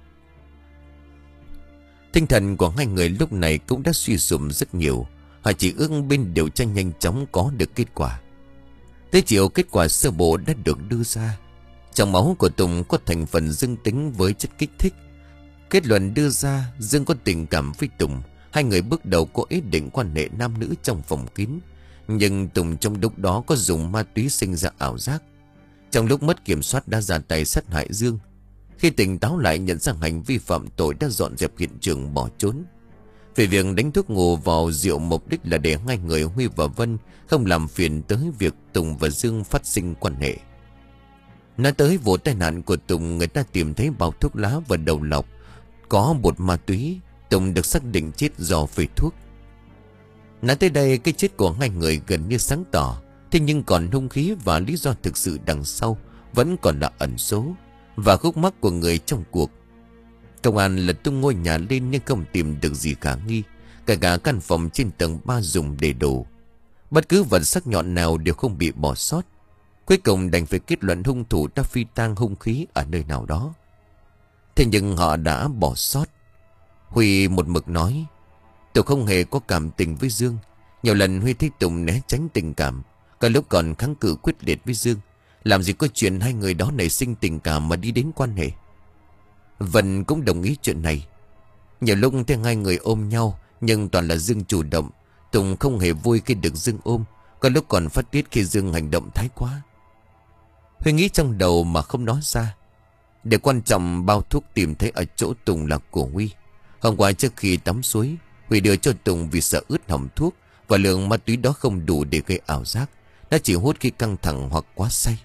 Tinh thần của hai người lúc này cũng đã suy sụp rất nhiều. Họ chỉ ước bên điều tra nhanh chóng có được kết quả. Tới chiều, kết quả sơ bộ đã được đưa ra. Trong máu của Tùng có thành phần dương tính với chất kích thích. Kết luận đưa ra, Dương có tình cảm với Tùng. Hai người bước đầu có ý định quan hệ nam nữ trong phòng kín. Nhưng Tùng trong lúc đó có dùng ma túy sinh ra ảo giác. Trong lúc mất kiểm soát đã ra tay sát hại Dương. Khi tỉnh táo lại nhận ra hành vi phạm tội đã dọn dẹp hiện trường bỏ trốn. Về việc đánh thuốc ngủ vào rượu mục đích là để hai người Huy và Vân không làm phiền tới việc Tùng và Dương phát sinh quan hệ. Nói tới vụ tai nạn của Tùng, người ta tìm thấy bao thuốc lá và đầu lọc có bột ma túy. Tùng được xác định chết do phê thuốc. Nói tới đây, cái chết của hai người gần như sáng tỏ. Thế nhưng còn hung khí và lý do thực sự đằng sau vẫn còn là ẩn số và khúc mắc của người trong cuộc. Công an lật tung ngôi nhà lên nhưng không tìm được gì khả nghi. Cả cả căn phòng trên tầng ba dùng để đồ. Bất cứ vật sắc nhọn nào đều không bị bỏ sót. Cuối cùng đành phải kết luận hung thủ đã phi tang hung khí ở nơi nào đó. Thế nhưng họ đã bỏ sót. Huy một mực nói tôi không hề có cảm tình với Dương. Nhiều lần Huy thấy Tùng né tránh tình cảm, cả lúc còn kháng cự quyết liệt với Dương. Làm gì có chuyện hai người đó nảy sinh tình cảm mà đi đến quan hệ. Vân cũng đồng ý chuyện này. Nhiều lúc thấy hai người ôm nhau, nhưng toàn là Dương chủ động. Tùng không hề vui khi được Dương ôm, có lúc còn phát tiết khi Dương hành động thái quá. Huy nghĩ trong đầu mà không nói ra. Điều quan trọng bao thuốc tìm thấy ở chỗ Tùng là của Huy. Hôm qua trước khi tắm suối, Huy đưa cho Tùng vì sợ ướt hỏng thuốc, và lượng ma túy đó không đủ để gây ảo giác. Nó chỉ hút khi căng thẳng hoặc quá say.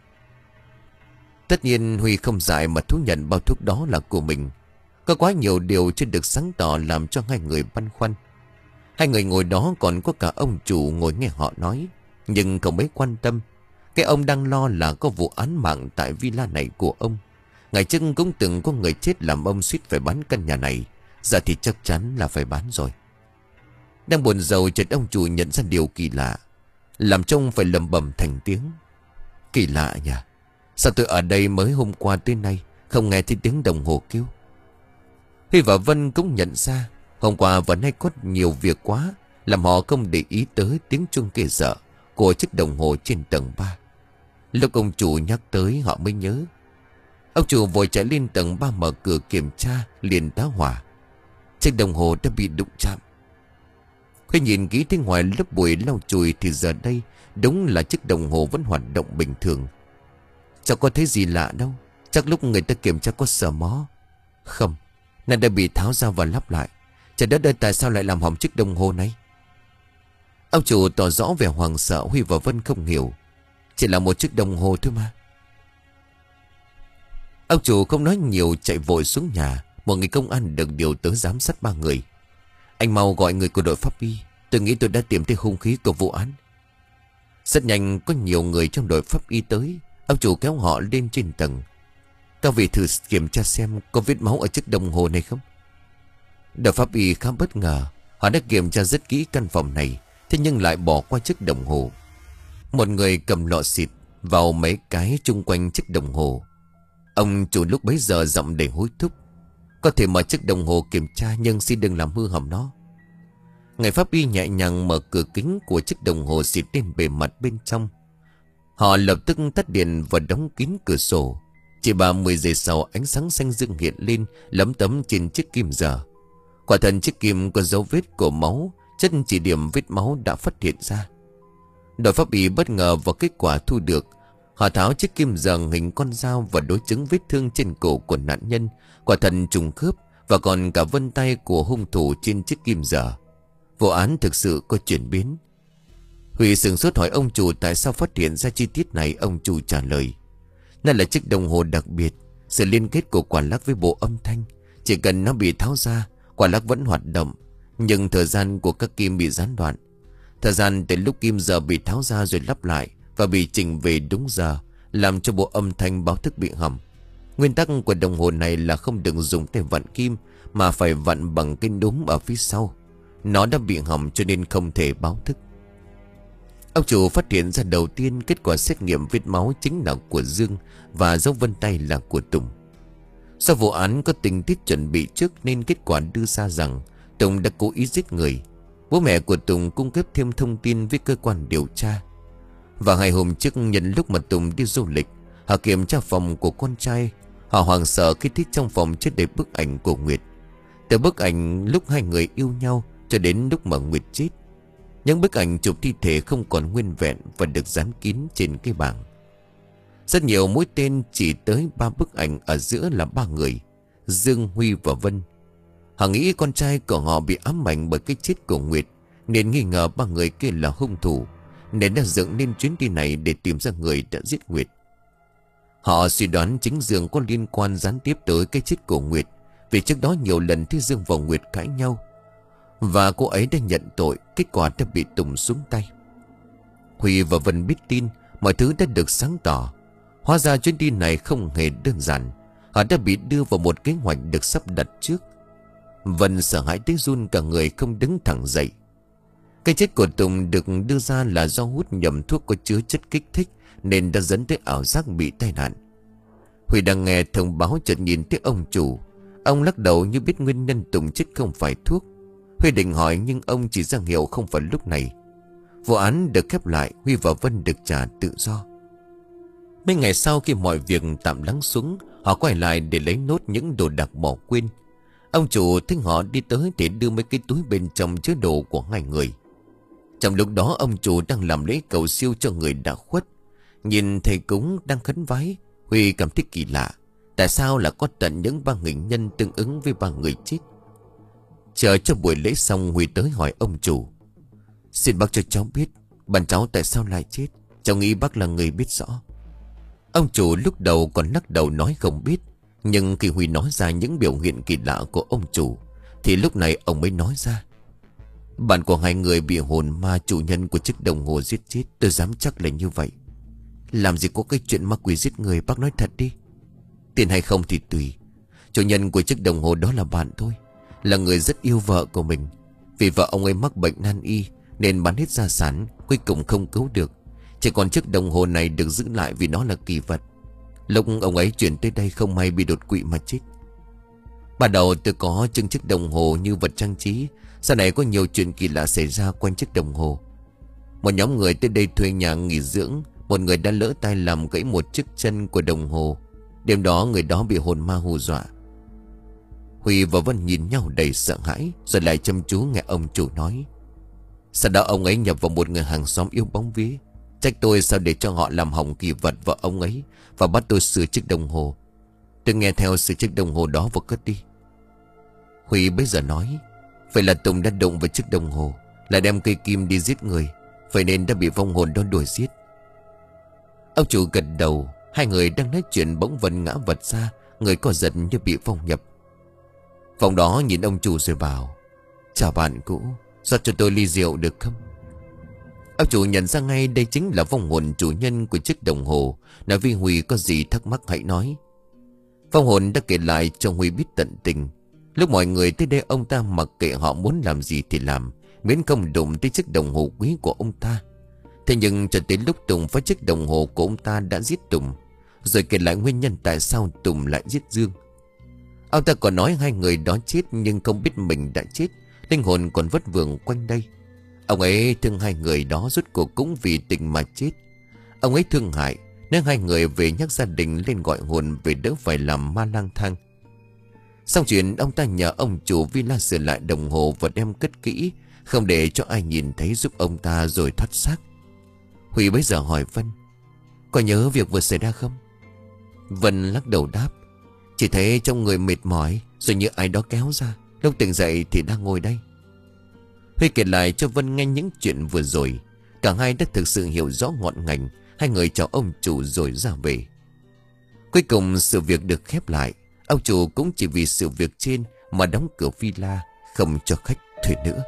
Tất nhiên Huy không dại mà thú nhận bao thuốc đó là của mình. Có quá nhiều điều chưa được sáng tỏ làm cho hai người băn khoăn. Hai người ngồi đó còn có cả ông chủ ngồi nghe họ nói, nhưng không mấy quan tâm. Cái ông đang lo là có vụ án mạng tại villa này của ông. Ngày trước cũng từng có người chết làm ông suýt phải bán căn nhà này. Giờ thì chắc chắn là phải bán rồi. Đang buồn rầu chợt ông chủ nhận ra điều kỳ lạ, làm trông phải lầm bầm thành tiếng. Kỳ lạ nhỉ? Sao tôi ở đây mới hôm qua tới nay không nghe thấy tiếng đồng hồ kêu? Huy và Vân cũng nhận ra hôm qua vẫn hay có nhiều việc quá, làm họ không để ý tới tiếng chuông kêu sợ của chiếc đồng hồ trên tầng ba. Lúc ông chủ nhắc tới họ mới nhớ. Ông chủ vội chạy lên tầng ba mở cửa kiểm tra, liền tá hỏa. Chiếc đồng hồ đã bị đụng chạm. Huy nhìn kỹ thấy ngoài lớp bụi lau chùi thì giờ đây đúng là chiếc đồng hồ vẫn hoạt động bình thường. Chẳng có thấy gì lạ đâu. Chắc lúc người ta kiểm tra có sờ mó. Không, nó đã bị tháo ra và lắp lại. Trời đất ơi, tại sao lại làm hỏng chiếc đồng hồ này? Ông chủ tỏ rõ vẻ hoàng sợ. Huy và Vân không hiểu. Chỉ là một chiếc đồng hồ thôi mà. Ông chủ không nói nhiều, chạy vội xuống nhà. Một người công an được điều tới giám sát ba người. Anh mau gọi người của đội pháp y. Tôi nghĩ tôi đã tìm thấy hung khí của vụ án. Rất nhanh có nhiều người trong đội pháp y tới. Ông chủ kéo họ lên trên tầng. Các vị thử kiểm tra xem có vết máu ở chiếc đồng hồ này không? Đội pháp y khá bất ngờ. Họ đã kiểm tra rất kỹ căn phòng này, thế nhưng lại bỏ qua chiếc đồng hồ. Một người cầm lọ xịt vào mấy cái chung quanh chiếc đồng hồ. Ông chủ lúc bấy giờ giọng để hối thúc. Có thể mở chiếc đồng hồ kiểm tra, nhưng xin đừng làm hư hỏng nó. Người pháp y nhẹ nhàng mở cửa kính của chiếc đồng hồ xịt lên bề mặt bên trong. Họ lập tức tắt điện và đóng kín cửa sổ. Chỉ ba mươi giây sau, ánh sáng xanh dương hiện lên lấm tấm trên chiếc kim giờ. Quả thật chiếc kim có dấu vết của máu, chất chỉ điểm vết máu đã phát hiện ra. Đội pháp y bất ngờ vào kết quả thu được. Họ tháo chiếc kim giờ hình con dao và đối chứng vết thương trên cổ của nạn nhân. Quả thật trùng khớp, và còn cả vân tay của hung thủ trên chiếc kim giờ. Vụ án thực sự có chuyển biến. Huy sửng sốt hỏi ông chủ tại sao phát hiện ra chi tiết này. Ông chủ trả lời, nó là chiếc đồng hồ đặc biệt. Sự liên kết của quả lắc với bộ âm thanh, chỉ cần nó bị tháo ra, quả lắc vẫn hoạt động. Nhưng thời gian của các kim bị gián đoạn. Thời gian từ lúc kim giờ bị tháo ra rồi lắp lại và bị chỉnh về đúng giờ, làm cho bộ âm thanh báo thức bị hỏng. Nguyên tắc của đồng hồ này là không được dùng để vặn kim, mà phải vặn bằng cái núm ở phía sau. Nó đã bị hỏng cho nên không thể báo thức. Ông chủ phát hiện ra đầu tiên kết quả xét nghiệm vết máu chính là của Dương, và dấu vân tay là của Tùng. Do vụ án có tình tiết chuẩn bị trước nên kết quả đưa ra rằng Tùng đã cố ý giết người. Bố mẹ của Tùng cung cấp thêm thông tin với cơ quan điều tra. Và hai hôm trước, nhân lúc mà Tùng đi du lịch, họ kiểm tra phòng của con trai. Họ hoảng sợ khi thấy trong phòng chất đầy bức ảnh của Nguyệt. Từ bức ảnh lúc hai người yêu nhau cho đến lúc mà Nguyệt chết. Những bức ảnh chụp thi thể không còn nguyên vẹn và được dán kín trên cái bảng. Rất nhiều mũi tên chỉ tới ba bức ảnh, ở giữa là ba người: Dương, Huy và Vân. Họ nghĩ con trai của họ bị ám ảnh bởi cái chết của Nguyệt, nên nghi ngờ ba người kia là hung thủ, nên đã dựng nên chuyến đi này để tìm ra người đã giết Nguyệt. Họ suy đoán chính Dương có liên quan gián tiếp tới cái chết của Nguyệt, vì trước đó nhiều lần thì Dương và Nguyệt cãi nhau, và cô ấy đã nhận tội, kết quả đã bị Tùng xuống tay. Huy và Vân biết tin, mọi thứ đã được sáng tỏ. Hóa ra chuyến đi này không hề đơn giản. Họ đã bị đưa vào một kế hoạch được sắp đặt trước. Vân sợ hãi tới run cả người, không đứng thẳng dậy. Cái chết của Tùng được đưa ra là do hút nhầm thuốc có chứa chất kích thích, nên đã dẫn tới ảo giác bị tai nạn. Huy đang nghe thông báo chợt nhìn thấy ông chủ. Ông lắc đầu như biết nguyên nhân Tùng chết không phải thuốc. Huy định hỏi nhưng ông chỉ ra hiệu không phải lúc này. Vụ án được khép lại, Huy và Vân được trả tự do. Mấy ngày sau khi mọi việc tạm lắng xuống, họ quay lại để lấy nốt những đồ đạc bỏ quên. Ông chủ thấy họ đi tới để đưa mấy cái túi bên trong chứa đồ của hai người. Trong lúc đó ông chủ đang làm lễ cầu siêu cho người đã khuất. Nhìn thầy cúng đang khấn vái, Huy cảm thấy kỳ lạ. Tại sao là có tận những ba hình nhân tương ứng với ba người chết? Chờ cho buổi lễ xong, Huy tới hỏi ông chủ: "Xin bác cho cháu biết bạn cháu tại sao lại chết. Cháu nghĩ bác là người biết rõ." Ông chủ lúc đầu còn lắc đầu nói không biết, nhưng khi Huy nói ra những biểu hiện kỳ lạ của ông chủ thì lúc này ông mới nói ra: "Bạn của hai người bị hồn ma chủ nhân của chiếc đồng hồ giết chết. Tôi dám chắc là như vậy. Làm gì có cái chuyện ma quỷ giết người, bác nói thật đi. Tiền hay không thì tùy. Chủ nhân của chiếc đồng hồ đó là bạn tôi, là người rất yêu vợ của mình. Vì vợ ông ấy mắc bệnh nan y nên bán hết gia sản, cuối cùng không cứu được. Chỉ còn chiếc đồng hồ này được giữ lại vì nó là kỳ vật. Lúc ông ấy chuyển tới đây không may bị đột quỵ mà chết. Ban đầu tôi có trưng chiếc đồng hồ như vật trang trí. Sau này có nhiều chuyện kỳ lạ xảy ra quanh chiếc đồng hồ. Một nhóm người tới đây thuê nhà nghỉ dưỡng. Một người đã lỡ tay làm gãy một chiếc chân của đồng hồ. Đêm đó người đó bị hồn ma hù dọa." Huy và Vân nhìn nhau đầy sợ hãi, rồi lại chăm chú nghe ông chủ nói: "Sau đó ông ấy nhập vào một người hàng xóm yêu bóng vía, trách tôi sao để cho họ làm hỏng kỳ vật vợ ông ấy, và bắt tôi sửa chiếc đồng hồ. Tôi nghe theo sửa chiếc đồng hồ đó và cất đi." Huy bây giờ nói: "Vậy là Tùng đã động vào chiếc đồng hồ, là đem cây kim đi giết người, vậy nên đã bị vong hồn đó đuổi giết." Ông chủ gật đầu. Hai người đang nói chuyện bỗng Vân ngã vật ra, người co giật như bị phong nhập. Phòng đó nhìn ông chủ rồi bảo: "Chào bạn cũ, rót cho tôi ly rượu được không?" Ông chủ nhận ra ngay đây chính là vong hồn chủ nhân của chiếc đồng hồ. Nói với Huy có gì thắc mắc hãy nói. Vong hồn đã kể lại cho Huy biết tận tình. Lúc mọi người tới đây ông ta mặc kệ họ muốn làm gì thì làm, miễn không đụng tới chiếc đồng hồ quý của ông ta. Thế nhưng cho tới lúc Tùng phá chiếc đồng hồ của ông ta đã giết Tùng, rồi kể lại nguyên nhân tại sao Tùng lại giết Dương. Ông ta còn nói hai người đó chết nhưng không biết mình đã chết, linh hồn còn vất vưởng quanh đây. Ông ấy thương hai người đó, rốt cuộc cũng vì tình mà chết. Ông ấy thương hại nên hai người về nhắc gia đình lên gọi hồn về đỡ phải làm ma lang thang. Xong chuyện, ông ta nhờ ông chủ villa sửa lại đồng hồ và đem cất kỹ, không để cho ai nhìn thấy, giúp ông ta rồi thoát xác. Huy bấy giờ hỏi Vân: "Có nhớ việc vừa xảy ra không?" Vân lắc đầu đáp: "Chỉ thấy trong người mệt mỏi, rồi như ai đó kéo ra. Lúc tỉnh dậy thì đang ngồi đây." Huy kể lại cho Vân nghe những chuyện vừa rồi. Cả hai đã thực sự hiểu rõ ngọn ngành. Hai người chào ông chủ rồi ra về. Cuối cùng sự việc được khép lại. Ông chủ cũng chỉ vì sự việc trên mà đóng cửa villa, không cho khách thuê nữa.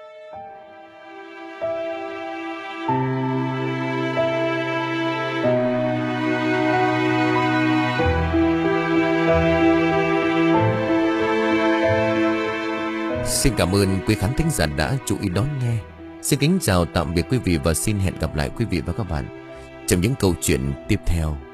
Xin cảm ơn quý khán thính giả đã chú ý đón nghe. Xin kính chào tạm biệt quý vị và xin hẹn gặp lại quý vị và các bạn trong những câu chuyện tiếp theo.